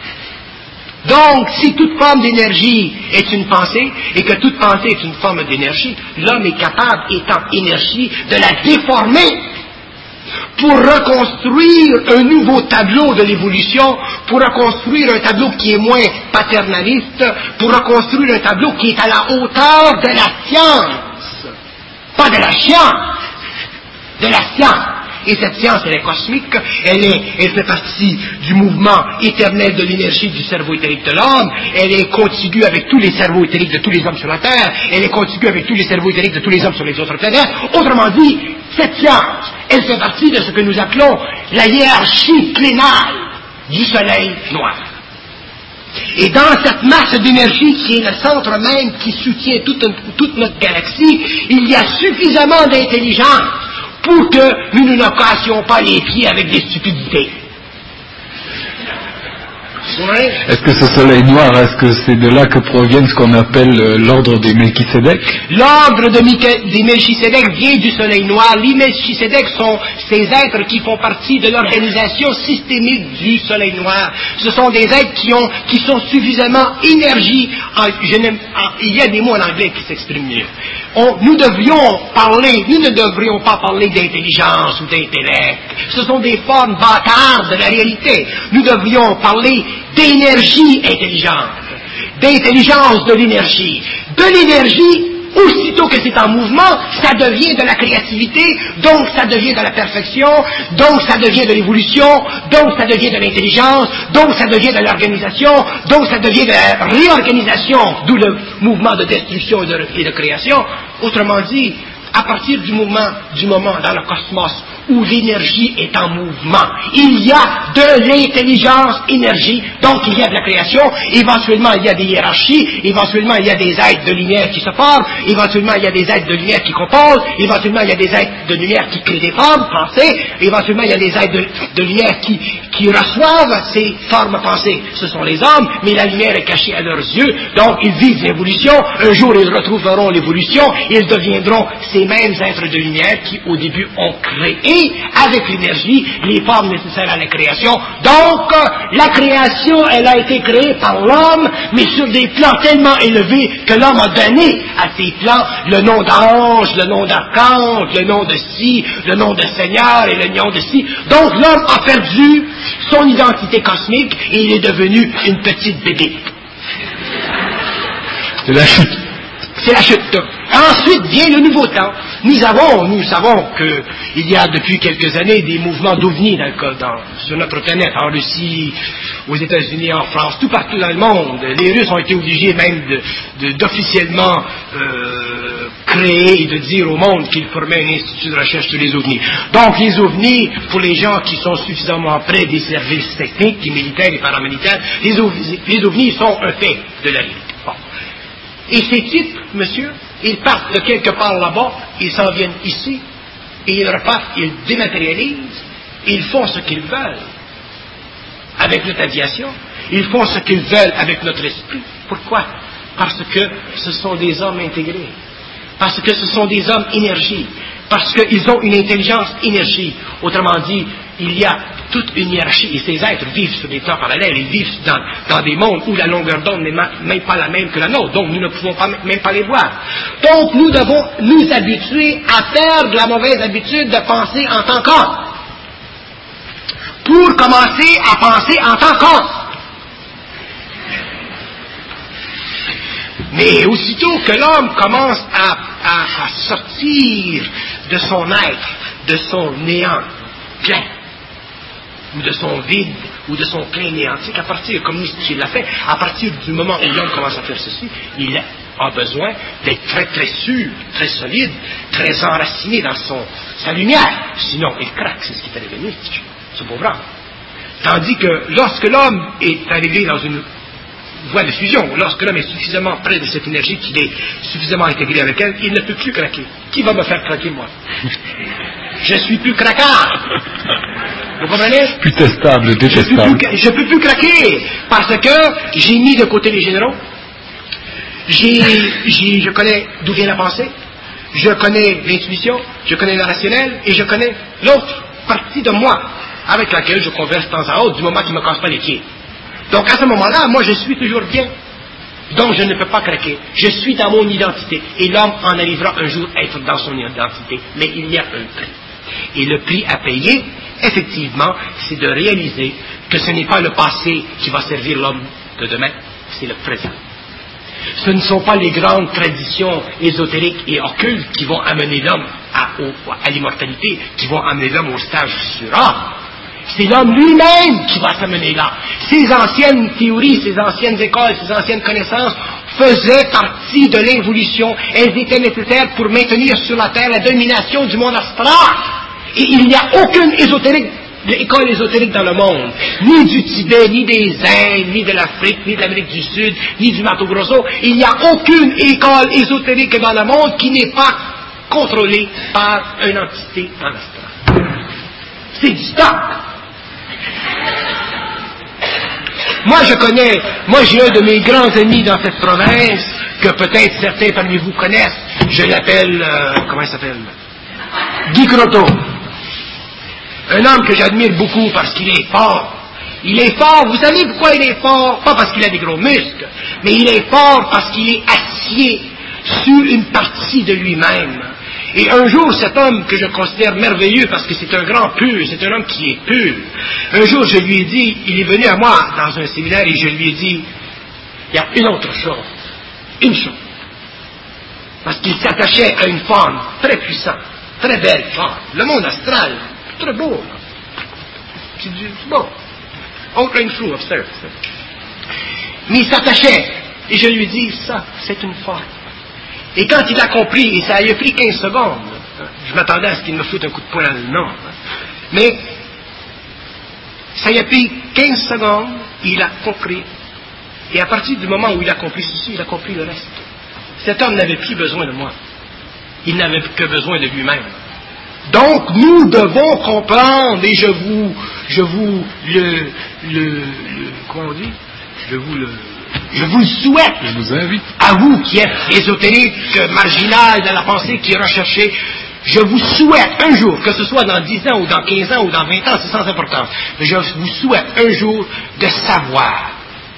Donc, si toute forme d'énergie est une pensée, et que toute pensée est une forme d'énergie, l'homme est capable, étant énergie, de la déformer pour reconstruire un nouveau tableau de l'évolution, pour reconstruire un tableau qui est moins paternaliste, pour reconstruire un tableau qui est à la hauteur de la science, pas de la science, de la science. Et cette science, elle est cosmique, elle, est, elle fait partie du mouvement éternel de l'énergie du cerveau éthérique de l'homme, elle est contiguë avec tous les cerveaux éthériques de tous les hommes sur la Terre, elle est contiguë avec tous les cerveaux éthériques de tous les hommes sur les autres planètes. Autrement dit, cette science, elle fait partie de ce que nous appelons la hiérarchie plénale du soleil noir. Et dans cette masse d'énergie qui est le centre même qui soutient toute, toute notre galaxie, il y a suffisamment d'intelligence pour que nous ne nous cassions pas les pieds avec des stupidités. Ouais. Est-ce que ce soleil noir, est-ce que c'est de là que provient ce qu'on appelle euh, l'ordre des Melchisédek? L'ordre de Mica- des Melchisédek vient du soleil noir. Les Melchisédek sont ces êtres qui font partie de l'organisation systémique du soleil noir. Ce sont des êtres qui, ont, qui sont suffisamment énergie. En, je n'aime, en, il y a des mots en anglais qui s'expriment mieux. On, nous devrions parler, nous ne devrions pas parler d'intelligence ou d'intellect. Ce sont des formes bâtardes de la réalité. Nous devrions parler d'énergie intelligente, d'intelligence de l'énergie. De l'énergie, aussitôt que c'est en mouvement, ça devient de la créativité, donc ça devient de la perfection, donc ça devient de l'évolution, donc ça devient de l'intelligence, donc ça devient de l'organisation, donc ça devient de la réorganisation, d'où le mouvement de destruction et de, et de création. Autrement dit, à partir du moment, du moment dans le cosmos où l'énergie est en mouvement, il y a de l'intelligence, énergie, donc il y a de la création, éventuellement il y a des hiérarchies, éventuellement il y a des êtres de lumière qui se forment, éventuellement il y a des êtres de lumière qui composent, éventuellement il y a des êtres de lumière qui créent des formes pensées, éventuellement il y a des êtres de, de lumière qui, qui reçoivent ces formes pensées. Ce sont les hommes, mais la lumière est cachée à leurs yeux, donc ils vivent l'évolution, un jour ils retrouveront l'évolution, ils deviendront ces mêmes êtres de lumière qui au début ont créé avec l'énergie les formes nécessaires à la création. Donc la création, elle a été créée par l'homme, mais sur des plans tellement élevés que l'homme a donné à ces plans le nom d'ange, le nom d'archange, le nom de ci, le nom de Seigneur et le nom de ci. Donc l'homme a perdu son identité cosmique et il est devenu une petite bébé. C'est la chute. C'est la chute. Ensuite vient le nouveau temps. Nous avons, nous savons qu'il y a depuis quelques années des mouvements d'ovnis dans, dans, sur notre planète, en Russie, aux États-Unis, en France, tout partout dans le monde. Les Russes ont été obligés même de, de, d'officiellement euh, créer et de dire au monde qu'ils formaient un institut de recherche sur les ovnis. Donc les ovnis, pour les gens qui sont suffisamment près des services techniques, et militaires et paramilitaires, les ovnis, les ovnis sont un fait de la réalité. Bon. Et ces types, monsieur, ils partent de quelque part là-bas, ils s'en viennent ici, et ils repartent, ils dématérialisent, ils font ce qu'ils veulent avec notre aviation, ils font ce qu'ils veulent avec notre esprit. Pourquoi? Parce que ce sont des hommes intégrés, parce que ce sont des hommes énergie, parce qu'ils ont une intelligence énergie. Autrement dit, il y a toute une hiérarchie, et ces êtres vivent sur des plans parallèles, ils vivent dans, dans des mondes où la longueur d'onde n'est même pas la même que la nôtre, donc nous ne pouvons pas, même pas les voir. Donc nous devons nous habituer à faire de la mauvaise habitude de penser en tant qu'homme, pour commencer à penser en tant qu'homme. Mais aussitôt que l'homme commence à, à, à sortir de son être, de son néant plein, ou de son vide, ou de son plein néantique, à partir, comme Nietzsche l'a fait, à partir du moment où l'homme commence à faire ceci, il a besoin d'être très très sûr, très solide, très enraciné dans son, sa lumière. Sinon, il craque, c'est ce qui est arrivé à Nietzsche, ce pauvre homme. Tandis que lorsque l'homme est arrivé dans une voie de fusion, lorsque l'homme est suffisamment près de cette énergie, qu'il est suffisamment intégré avec elle, il ne peut plus craquer. Qui va me faire craquer, moi? Je suis plus craquant. Vous comprenez? Plus testable, détestable. Je ne peux plus craquer parce que j'ai mis de côté les généraux. J'ai, j'ai, je connais d'où vient la pensée. Je connais l'intuition. Je connais le rationnel. Et je connais l'autre partie de moi avec laquelle je converse de temps à autre du moment qu'il ne me casse pas les pieds. Donc à ce moment-là, moi je suis toujours bien. Donc je ne peux pas craquer. Je suis dans mon identité. Et l'homme en arrivera un jour à être dans son identité. Mais il y a un prix. Et le prix à payer, effectivement, c'est de réaliser que ce n'est pas le passé qui va servir l'homme de demain, c'est le présent. Ce ne sont pas les grandes traditions ésotériques et occultes qui vont amener l'homme à, au, à l'immortalité, qui vont amener l'homme au stage surat. C'est l'homme lui-même qui va s'amener là. Ces anciennes théories, ces anciennes écoles, ces anciennes connaissances faisaient partie de l'évolution. Elles étaient nécessaires pour maintenir sur la terre la domination du monde astral. Et il n'y a aucune ésotérique l'école ésotérique dans le monde, ni du Tibet, ni des Indes, ni de l'Afrique, ni de l'Amérique du Sud, ni du Mato Grosso. Il n'y a aucune école ésotérique dans le monde qui n'est pas contrôlée par une entité en astral. C'est du stock. Moi, je connais, moi, j'ai un de mes grands amis dans cette province, que peut-être certains parmi vous connaissent. Je l'appelle, euh, comment il s'appelle? Guy Croteau. Un homme que j'admire beaucoup parce qu'il est fort. Il est fort, vous savez pourquoi il est fort? Pas parce qu'il a des gros muscles, mais il est fort parce qu'il est acier sur une partie de lui-même. Et un jour, cet homme que je considère merveilleux parce que c'est un grand pur, c'est un homme qui est pur, un jour je lui ai dit, il est venu à moi dans un séminaire et je lui ai dit, il y a une autre chose, une chose. Parce qu'il s'attachait à une femme très puissante, très belle femme, le monde astral, très beau. Là. C'est du, c'est beau. Old rain through upstairs. Mais il s'attachait et je lui ai dit, ça, c'est une femme. Et quand il a compris, et ça lui a pris quinze secondes, je m'attendais à ce qu'il me foute un coup de poing dans le nom, mais ça lui a pris quinze secondes, il a compris. Et à partir du moment où il a compris ceci, il a compris le reste. Cet homme n'avait plus besoin de moi. Il n'avait que besoin de lui-même. Donc, nous devons comprendre, et je vous, je vous le, le, le comment on dit? Je vous le... Je vous le souhaite, je vous invite, à vous qui êtes ésotérique, marginal dans la pensée, qui recherchez, je vous souhaite un jour, que ce soit dans dix ans ou dans quinze ans ou dans vingt ans, c'est sans importance, mais je vous souhaite un jour de savoir.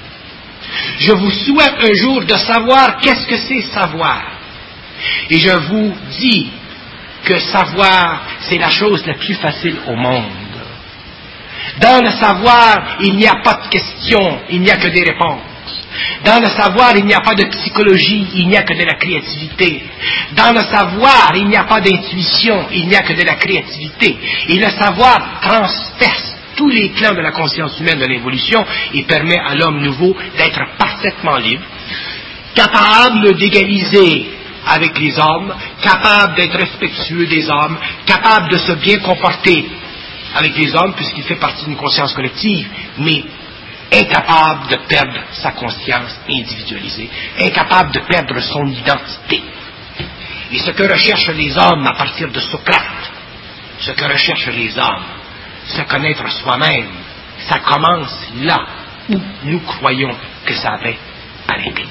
Je vous souhaite un jour de savoir qu'est-ce que c'est savoir. Et je vous dis que savoir, c'est la chose la plus facile au monde. Dans le savoir, il n'y a pas de questions, il n'y a que des réponses. Dans le savoir, il n'y a pas de psychologie, il n'y a que de la créativité. Dans le savoir, il n'y a pas d'intuition, il n'y a que de la créativité. Et le savoir transperce tous les plans de la conscience humaine de l'évolution et permet à l'homme nouveau d'être parfaitement libre, capable d'égaliser avec les hommes, capable d'être respectueux des hommes, capable de se bien comporter avec les hommes puisqu'il fait partie d'une conscience collective, mais incapable de perdre sa conscience individualisée, incapable de perdre son identité. Et ce que recherchent les hommes à partir de Socrate, ce que recherchent les hommes, se connaître soi-même, ça commence là où nous croyons que ça avait arrêté.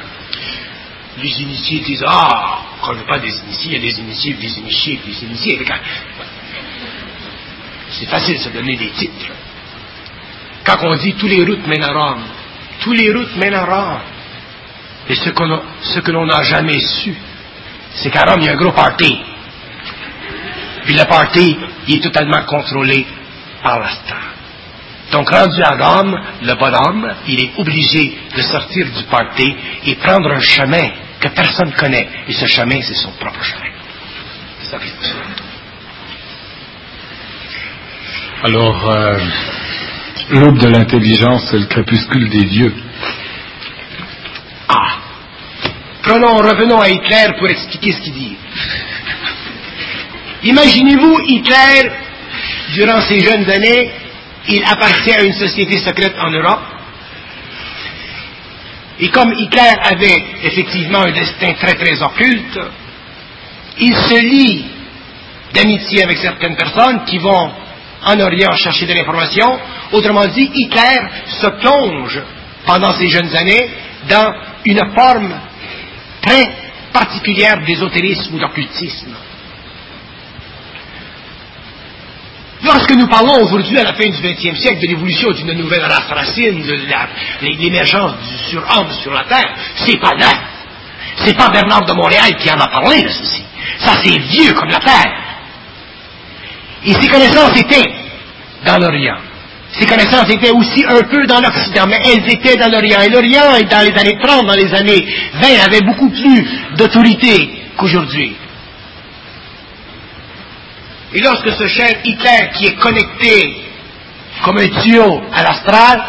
Les initiés disent, ah, quand on ne veut pas des initiés, il y a des initiés, des initiés, des initiés. C'est facile de se donner des titres. Quand on dit tous les routes mènent à Rome, tous les routes mènent à Rome. Et ce, qu'on a, ce que l'on n'a jamais su, c'est qu'à Rome, il y a un gros party. Puis le party, il est totalement contrôlé par l'astral. Donc, rendu à Rome, le bonhomme, il est obligé de sortir du party et prendre un chemin que personne ne connaît. Et ce chemin, c'est son propre chemin. C'est ça que je dis. Alors, euh, l'aube de l'intelligence, c'est le crépuscule des dieux. Ah! Prenons, revenons à Hitler pour expliquer ce qu'il dit. Imaginez-vous Hitler, durant ses jeunes années, il appartient à une société secrète en Europe. Et comme Hitler avait effectivement un destin très très occulte, il se lie d'amitié avec certaines personnes qui vont en Orient chercher de l'information. Autrement dit, Hitler se plonge pendant ses jeunes années dans une forme très particulière d'ésotérisme ou d'occultisme. Lorsque nous parlons aujourd'hui, à la fin du vingtième siècle, de l'évolution d'une nouvelle race racine, de la, l'émergence du surhomme sur la Terre, c'est pas neuf. C'est pas Bernard de Montréal qui en a parlé de ceci. Ça, c'est vieux comme la Terre. Et ces connaissances étaient dans l'Orient. Ces connaissances étaient aussi un peu dans l'Occident, mais elles étaient dans l'Orient. Et l'Orient, dans les années trente, dans les années vingt, avait beaucoup plus d'autorité qu'aujourd'hui. Et lorsque ce cher Hitler, qui est connecté comme un tuyau à l'astral,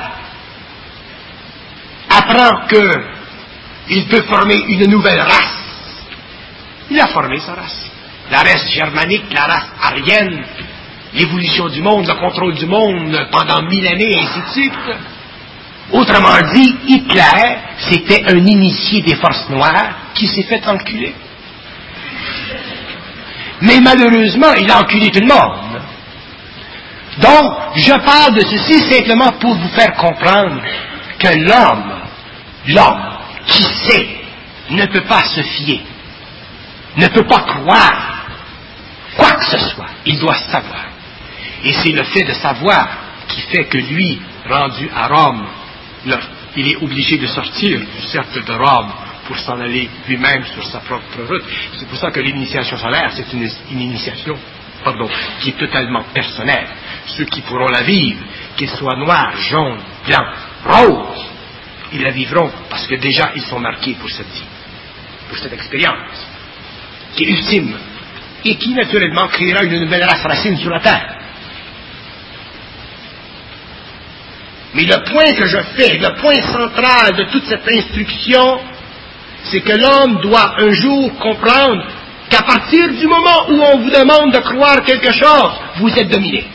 apprend qu'il peut former une nouvelle race, il a formé sa race. La race germanique, la race aryenne, l'évolution du monde, le contrôle du monde pendant mille années, et ainsi de suite. Autrement dit, Hitler, c'était un initié des forces noires qui s'est fait enculer. Mais malheureusement, il a enculé tout le monde. Donc, je parle de ceci simplement pour vous faire comprendre que l'homme, l'homme qui sait, ne peut pas se fier, ne peut pas croire, quoi que ce soit, il doit savoir. Et c'est le fait de savoir qui fait que lui, rendu à Rome, là, il est obligé de sortir du cercle de Rome pour s'en aller lui-même sur sa propre route. C'est pour ça que l'initiation solaire, c'est une, une initiation pardon, qui est totalement personnelle. Ceux qui pourront la vivre, qu'ils soient noirs, jaunes, blancs, roses, ils la vivront parce que déjà ils sont marqués pour cette vie, pour cette expérience, qui est ultime et qui naturellement créera une nouvelle race racine sur la terre. Mais le point que je fais, le point central de toute cette instruction, c'est que l'homme doit un jour comprendre qu'à partir du moment où on vous demande de croire quelque chose, vous êtes dominé.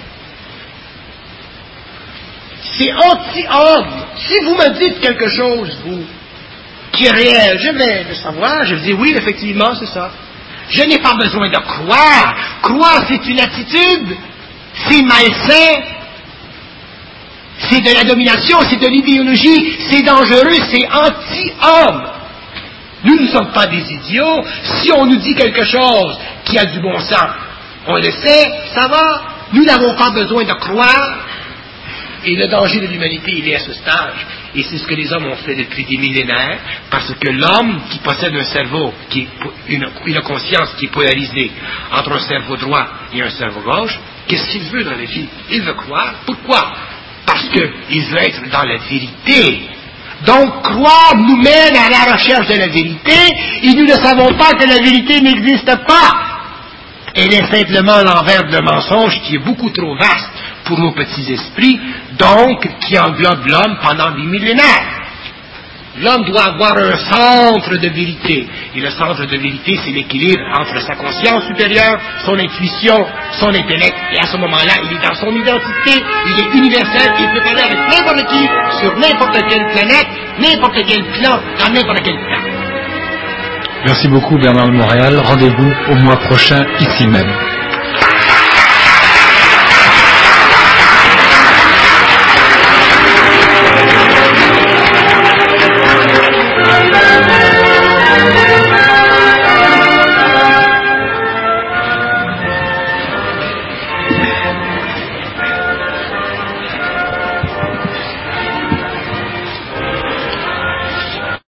C'est anti-homme. Si vous me dites quelque chose, vous, qui est réel, je vais le savoir, je vous dis oui, effectivement, c'est ça. Je n'ai pas besoin de croire. Croire, c'est une attitude, c'est malsain, c'est de la domination, c'est de l'idéologie, c'est dangereux, c'est anti-homme. Nous ne sommes pas des idiots. Si on nous dit quelque chose qui a du bon sens, on le sait, ça va. Nous n'avons pas besoin de croire. Et le danger de l'humanité, il est à ce stage. Et c'est ce que les hommes ont fait depuis des millénaires, parce que l'homme qui possède un cerveau, qui est une, une conscience qui est polarisée entre un cerveau droit et un cerveau gauche, qu'est-ce qu'il veut dans la vie? Il veut croire. Pourquoi? Parce qu'il veut être dans la vérité. Donc, croire nous mène à la recherche de la vérité, et nous ne savons pas que la vérité n'existe pas. Elle est simplement l'envers de mensonge qui est beaucoup trop vaste pour nos petits esprits, donc qui englobe l'homme pendant des millénaires. L'homme doit avoir un centre de vérité, et le centre de vérité, c'est l'équilibre entre sa conscience supérieure, son intuition, son intellect, et à ce moment-là, il est dans son identité, il est universel, il peut parler avec n'importe qui, sur n'importe quelle planète, n'importe quel plan, dans n'importe quel plan. Merci beaucoup Bernard de Montréal. Rendez-vous au mois prochain, ici même.